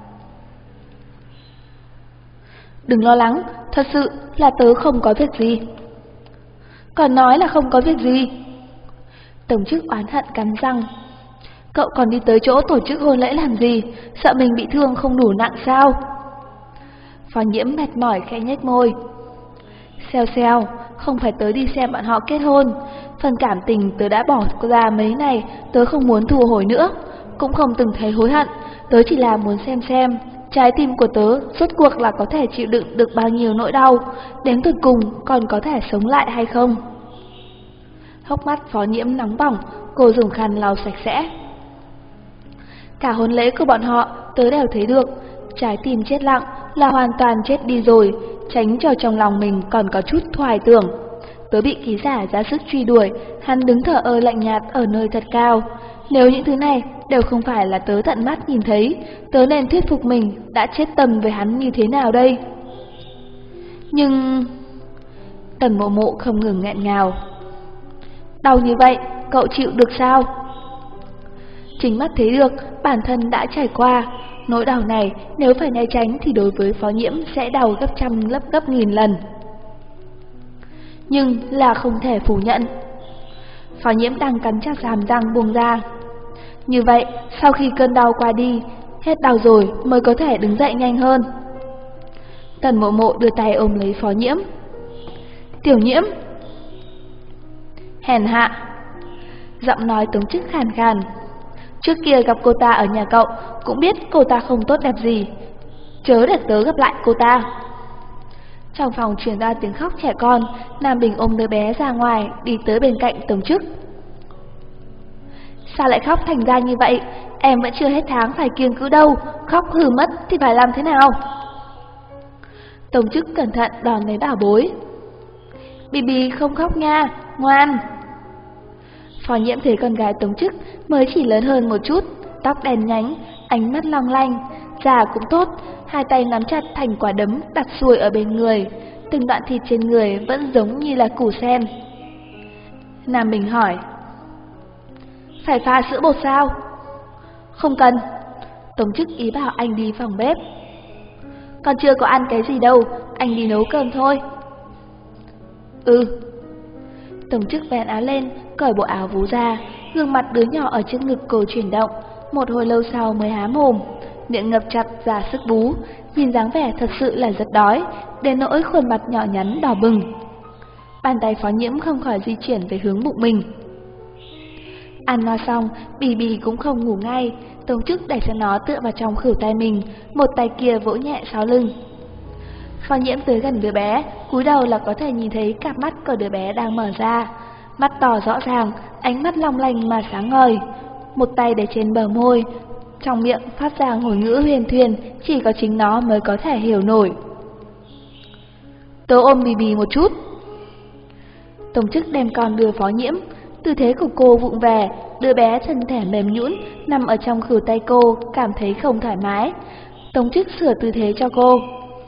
Đừng lo lắng, thật sự là tớ không có việc gì. Còn nói là không có việc gì. Tống Chức oán hận cắn răng. Cậu còn đi tới chỗ tổ chức hôn lễ làm gì, sợ mình bị thương không đủ nặng sao? Phó Nhiễm mệt mỏi khẽ nhếch môi. Xèo xèo, không phải tớ đi xem bọn họ kết hôn. Phần cảm tình tớ đã bỏ ra mấy này, tớ không muốn thu hồi nữa, cũng không từng thấy hối hận. Tớ chỉ là muốn xem trái tim của tớ rốt cuộc là có thể chịu đựng được bao nhiêu nỗi đau, đến cuối cùng còn có thể sống lại hay không. Hốc mắt Phó Nhiễm nóng bỏng, cô dùng khăn lau sạch sẽ. Cả hôn lễ của bọn họ tớ đều thấy được, trái tim chết lặng là hoàn toàn chết đi rồi, tránh cho trong lòng mình còn có chút hoài tưởng. Tớ bị ký giả ra sức truy đuổi, hắn đứng thờ ơ lạnh nhạt ở nơi thật cao. Nếu những thứ này đều không phải là tớ tận mắt nhìn thấy, tớ nên thuyết phục mình đã chết tâm với hắn như thế nào đây? Nhưng... Tần Mộ Mộ không ngừng nghẹn ngào. Đau như vậy, cậu chịu được sao? Chính mắt thấy được, bản thân đã trải qua. Nỗi đau này nếu phải né tránh thì đối với Phó Nhiễm sẽ đau gấp trăm gấp nghìn lần. Nhưng là không thể phủ nhận. Phó Nhiễm đang cắn chặt hàm răng buông ra. Như vậy, sau khi cơn đau qua đi, hết đau rồi mới có thể đứng dậy nhanh hơn. Tần Mộ Mộ đưa tay ôm lấy Phó Nhiễm. Tiểu Nhiễm. Hèn hạ. Giọng nói Tống Chức khàn khàn. Trước kia gặp cô ta ở nhà cậu, cũng biết cô ta không tốt đẹp gì. Chớ để tớ gặp lại cô ta. Trong phòng truyền ra tiếng khóc trẻ con, Nam Bình ôm đứa bé ra ngoài, đi tới bên cạnh Tống Chức. Sao lại khóc thành ra như vậy? Em vẫn chưa hết tháng phải kiêng cữ đâu, khóc hừ mất thì phải làm thế nào? Tống Chức cẩn thận đón lấy bảo bối. Bibi không khóc nha, ngoan. Phó Nhiễm thấy con gái Tống Chức mới chỉ lớn hơn một chút, tóc đen nhánh, ánh mắt long lanh, da cũng tốt, hai tay nắm chặt thành quả đấm đặt xuôi ở bên người, từng đoạn thịt trên người vẫn giống như là củ sen. Nam Bình hỏi. Phải pha sữa bột sao? Không cần. Tống Chức ý bảo anh đi phòng bếp. Con chưa có ăn cái gì đâu, anh đi nấu cơm thôi. Ừ. Tống Chức vén áo lên, cởi bộ áo vú ra, gương mặt đứa nhỏ ở trước ngực cô chuyển động, một hồi lâu sau mới há mồm. miệng ngập chặt ra sức bú, nhìn dáng vẻ thật sự là rất đói, đến nỗi khuôn mặt nhỏ nhắn đỏ bừng. Bàn tay Phó Nhiễm không khỏi di chuyển về hướng bụng mình. Ăn no xong, Bì Bì cũng không ngủ ngay, Tống Chức đẩy cho nó tựa vào trong khuỷu tay mình, một tay kia vỗ nhẹ sau lưng. Phó Nhiễm tới gần đứa bé, cúi đầu là có thể nhìn thấy cặp mắt của đứa bé đang mở ra, mắt to rõ ràng, ánh mắt long lanh mà sáng ngời, một tay để trên bờ môi, trong miệng phát ra ngôn ngữ huyền thuyên chỉ có chính nó mới có thể hiểu nổi. Tớ ôm Bì Bì một chút. Tống Chức đem con đưa Phó Nhiễm, tư thế của cô vụng về, đứa bé thân thể mềm nhũn nằm ở trong khuỷu tay cô, cảm thấy không thoải mái. Tống Chức sửa tư thế cho cô.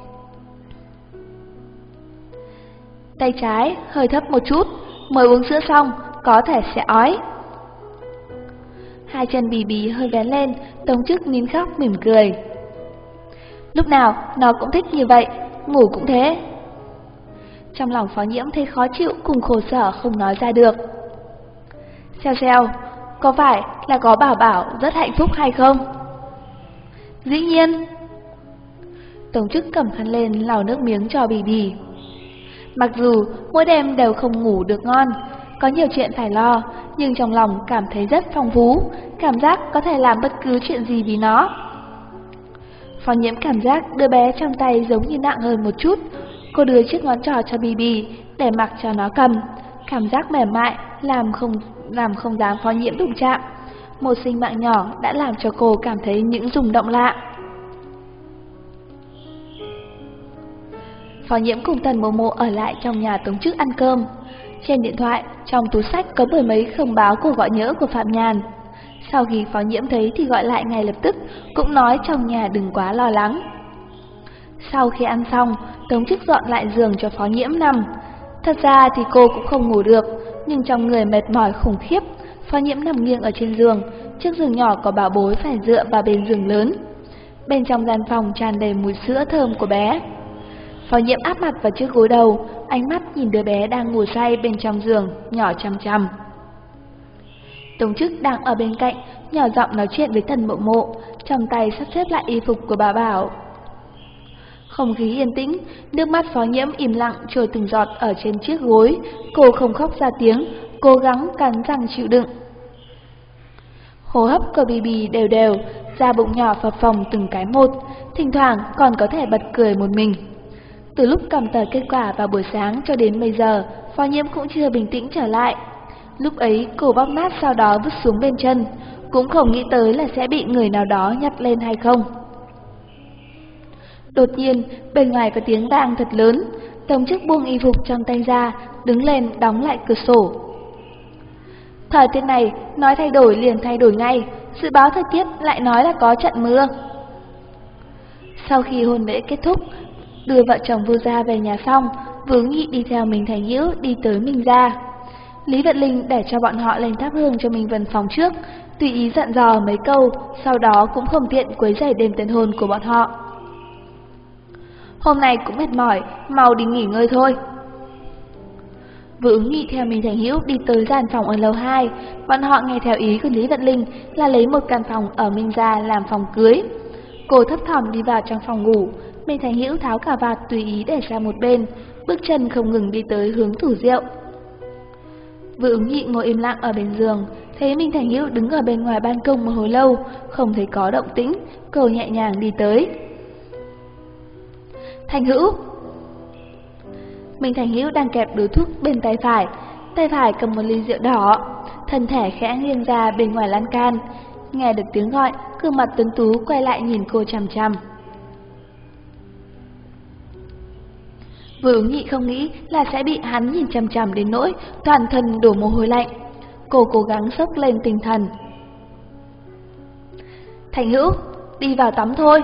Tay trái hơi thấp một chút, mới uống sữa xong, có thể sẽ ói. Hai chân Bì Bì hơi vén lên, Tống Chức nín khóc mỉm cười. Lúc nào nó cũng thích như vậy, ngủ cũng thế. Trong lòng Phó Nhiễm thấy khó chịu cùng khổ sở không nói ra được. Xèo xèo, có phải là có bảo bảo rất hạnh phúc hay không? Dĩ nhiên. Tống Chức cầm khăn lên lau nước miếng cho Bì Bì. Mặc dù mỗi đêm đều không ngủ được ngon, có nhiều chuyện phải lo, nhưng trong lòng cảm thấy rất phong phú, cảm giác có thể làm bất cứ chuyện gì vì nó. Phó Nhiễm cảm giác đứa bé trong tay giống như nặng hơn một chút, cô đưa chiếc ngón trỏ cho Bì Bì để mặc cho nó cầm, cảm giác mềm mại làm không dám Phó Nhiễm đụng chạm. Một sinh mạng nhỏ đã làm cho cô cảm thấy những rung động lạ. Phó Nhiễm cùng Tần Mộ Mộ ở lại trong nhà Tống Chức ăn cơm. Trên điện thoại, trong túi sách có mười mấy thông báo cuộc gọi nhỡ của Phạm Nhàn. Sau khi Phó Nhiễm thấy thì gọi lại ngay lập tức, cũng nói trong nhà đừng quá lo lắng. Sau khi ăn xong, Tống Chức dọn lại giường cho Phó Nhiễm nằm. Thật ra thì cô cũng không ngủ được, nhưng trong người mệt mỏi khủng khiếp. Phó Nhiễm nằm nghiêng ở trên giường, chiếc giường nhỏ có bảo bối phải dựa vào bên giường lớn. Bên trong gian phòng tràn đầy mùi sữa thơm của bé. Phó Nhiễm áp mặt vào chiếc gối đầu, ánh mắt nhìn đứa bé đang ngủ say bên trong giường, nhỏ chằm chằm. Tống Chức đang ở bên cạnh, nhỏ giọng nói chuyện với Tần Mộ Mộ, trong tay sắp xếp lại y phục của bà Bảo. Không khí yên tĩnh, nước mắt Phó Nhiễm im lặng trôi từng giọt ở trên chiếc gối, cô không khóc ra tiếng, cố gắng cắn răng chịu đựng. Hô hấp của Bì Bì đều đều, da bụng nhỏ phập phồng từng cái một, thỉnh thoảng còn có thể bật cười một mình. Từ lúc cầm tờ kết quả vào buổi sáng cho đến bây giờ, Phó Nhiễm cũng chưa bình tĩnh trở lại. Lúc ấy cô bóp nát sau đó vứt xuống bên chân, cũng không nghĩ tới là sẽ bị người nào đó nhặt lên hay không. Đột nhiên, bên ngoài có tiếng vang thật lớn, Tống Chức buông y phục trong tay ra, đứng lên đóng lại cửa sổ. Thời tiết này, nói thay đổi liền thay đổi ngay, dự báo thời tiết lại nói là có trận mưa. Sau khi hôn lễ kết thúc, đưa vợ chồng Vu Gia về nhà xong, Vướng Nhị đi theo Minh Thành Nhiễu đi tới Minh Gia. Lý Vận Linh để cho bọn họ lên thắp hương cho Minh Vân phòng trước, tùy ý dặn dò mấy câu, sau đó cũng không tiện quấy rầy đêm tân hôn của bọn họ. Hôm nay cũng mệt mỏi, mau đi nghỉ ngơi thôi. Vướng Nhị theo Minh Thành Nhiễu đi tới gian phòng ở lầu 2, bọn họ nghe theo ý của Lý Vận Linh là lấy một căn phòng ở Minh Gia làm phòng cưới. Cô thấp thỏm đi vào trong phòng ngủ, Minh Thành Nhiễu tháo cà vạt tùy ý để ra một bên, bước chân không ngừng đi tới hướng tủ rượu. Vướng Nhị ngồi im lặng ở bên giường, thấy Minh Thành Nhiễu đứng ở bên ngoài ban công một hồi lâu, không thấy có động tĩnh, cô nhẹ nhàng đi tới. Thành Hữu. Minh Thành Hữu đang kẹp điếu thuốc bên tay phải cầm một ly rượu đỏ, thân thể khẽ nghiêng ra bên ngoài lan can. Nghe được tiếng gọi, gương mặt tuấn tú quay lại nhìn cô chằm chằm. Vướng Nhị không nghĩ là sẽ bị hắn nhìn chằm chằm đến nỗi toàn thân đổ mồ hôi lạnh. Cô cố gắng xốc lên tinh thần. Thành Hữu, đi vào tắm thôi.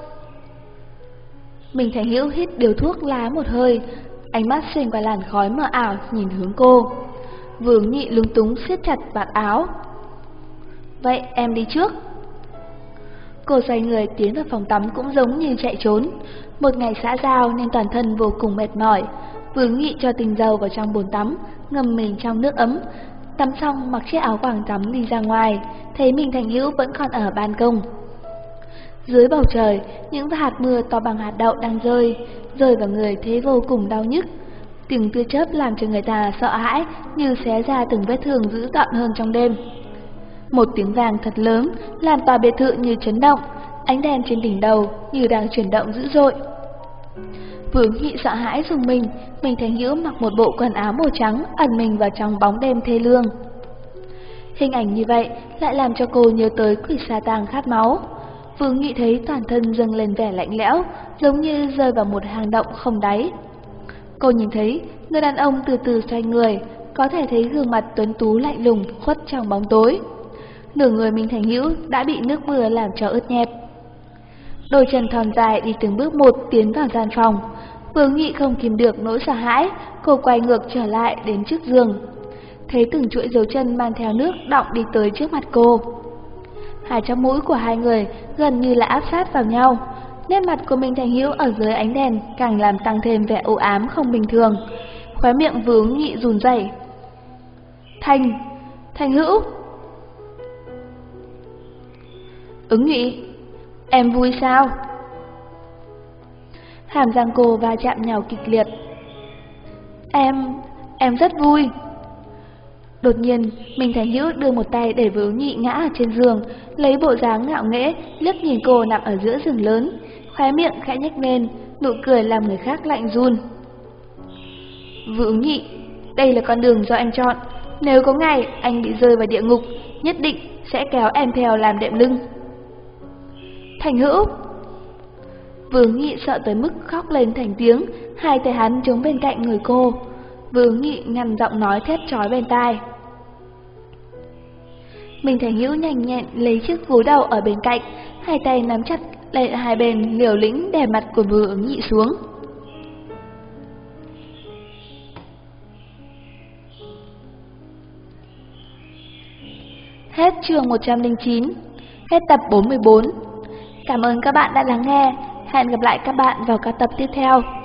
Minh Thành Hữu hít điếu thuốc lá một hơi, ánh mắt xuyên qua làn khói mờ ảo nhìn hướng cô. Vướng Nhị lúng túng siết chặt vạt áo. Vậy em đi trước. Cô xoay người tiến vào phòng tắm cũng giống như chạy trốn. Một ngày xã giao nên toàn thân vô cùng mệt mỏi. Vướng Nhị cho tinh dầu vào trong bồn tắm, ngâm mình trong nước ấm. Tắm xong mặc chiếc áo choàng tắm đi ra ngoài, thấy Minh Thành Hữu vẫn còn ở ban công. Dưới bầu trời, những hạt mưa to bằng hạt đậu đang rơi vào người thấy vô cùng đau nhức. Tiếng tia chớp làm cho người ta sợ hãi, như xé ra từng vết thương dữ tợn hơn trong đêm. Một tiếng vang thật lớn làm tòa biệt thự như chấn động, ánh đèn trên đỉnh đầu như đang chuyển động dữ dội. Vương Nghị sợ hãi rùng mình, Minh Thành Hữu mặc một bộ quần áo màu trắng ẩn mình vào trong bóng đêm thê lương. Hình ảnh như vậy lại làm cho cô nhớ tới quỷ sa tang khát máu. Vương Nghị thấy toàn thân dâng lên vẻ lạnh lẽo, giống như rơi vào một hang động không đáy. Cô nhìn thấy người đàn ông từ từ xoay người, có thể thấy gương mặt tuấn tú lạnh lùng khuất trong bóng tối. Nửa người Minh Thành Hữu đã bị nước mưa làm cho ướt nhẹp. Đôi chân thon dài đi từng bước một tiến vào gian phòng. Vương Nghị không kìm được nỗi sợ hãi, cô quay ngược trở lại đến trước giường. Thấy từng chuỗi dấu chân mang theo nước đọng đi tới trước mặt cô. Hai trong mũi của hai người gần như là áp sát vào nhau. Nét mặt của Minh Thành Hữu ở dưới ánh đèn càng làm tăng thêm vẻ u ám không bình thường. Khóe miệng Vương Nghị run rẩy. Thành Hữu. Ứng Nghị, em vui sao? Hàm răng cô va chạm nhau kịch liệt. Em rất vui. Đột nhiên, Minh Thành Hữu đưa một tay để Ứng Nghị ngã ở trên giường, lấy bộ dáng ngạo nghễ liếc nhìn cô nằm ở giữa giường lớn, khóe miệng khẽ nhếch lên, nụ cười làm người khác lạnh run. Ứng Nghị, đây là con đường do anh chọn. Nếu có ngày anh bị rơi vào địa ngục, nhất định sẽ kéo em theo làm đệm lưng. Thành Hữu. Vương Nghị sợ tới mức khóc lên thành tiếng, hai tay hắn chống bên cạnh người cô. Vương Nghị ngăn giọng nói thét chói bên tai. Minh Thành Hữu nhanh nhẹn lấy chiếc gối đầu ở bên cạnh, hai tay nắm chặt lại hai bên, liều lĩnh đè mặt của Vương Nghị xuống. Hết chương 109, hết tập 44. Cảm ơn các bạn đã lắng nghe. Hẹn gặp lại các bạn vào các tập tiếp theo.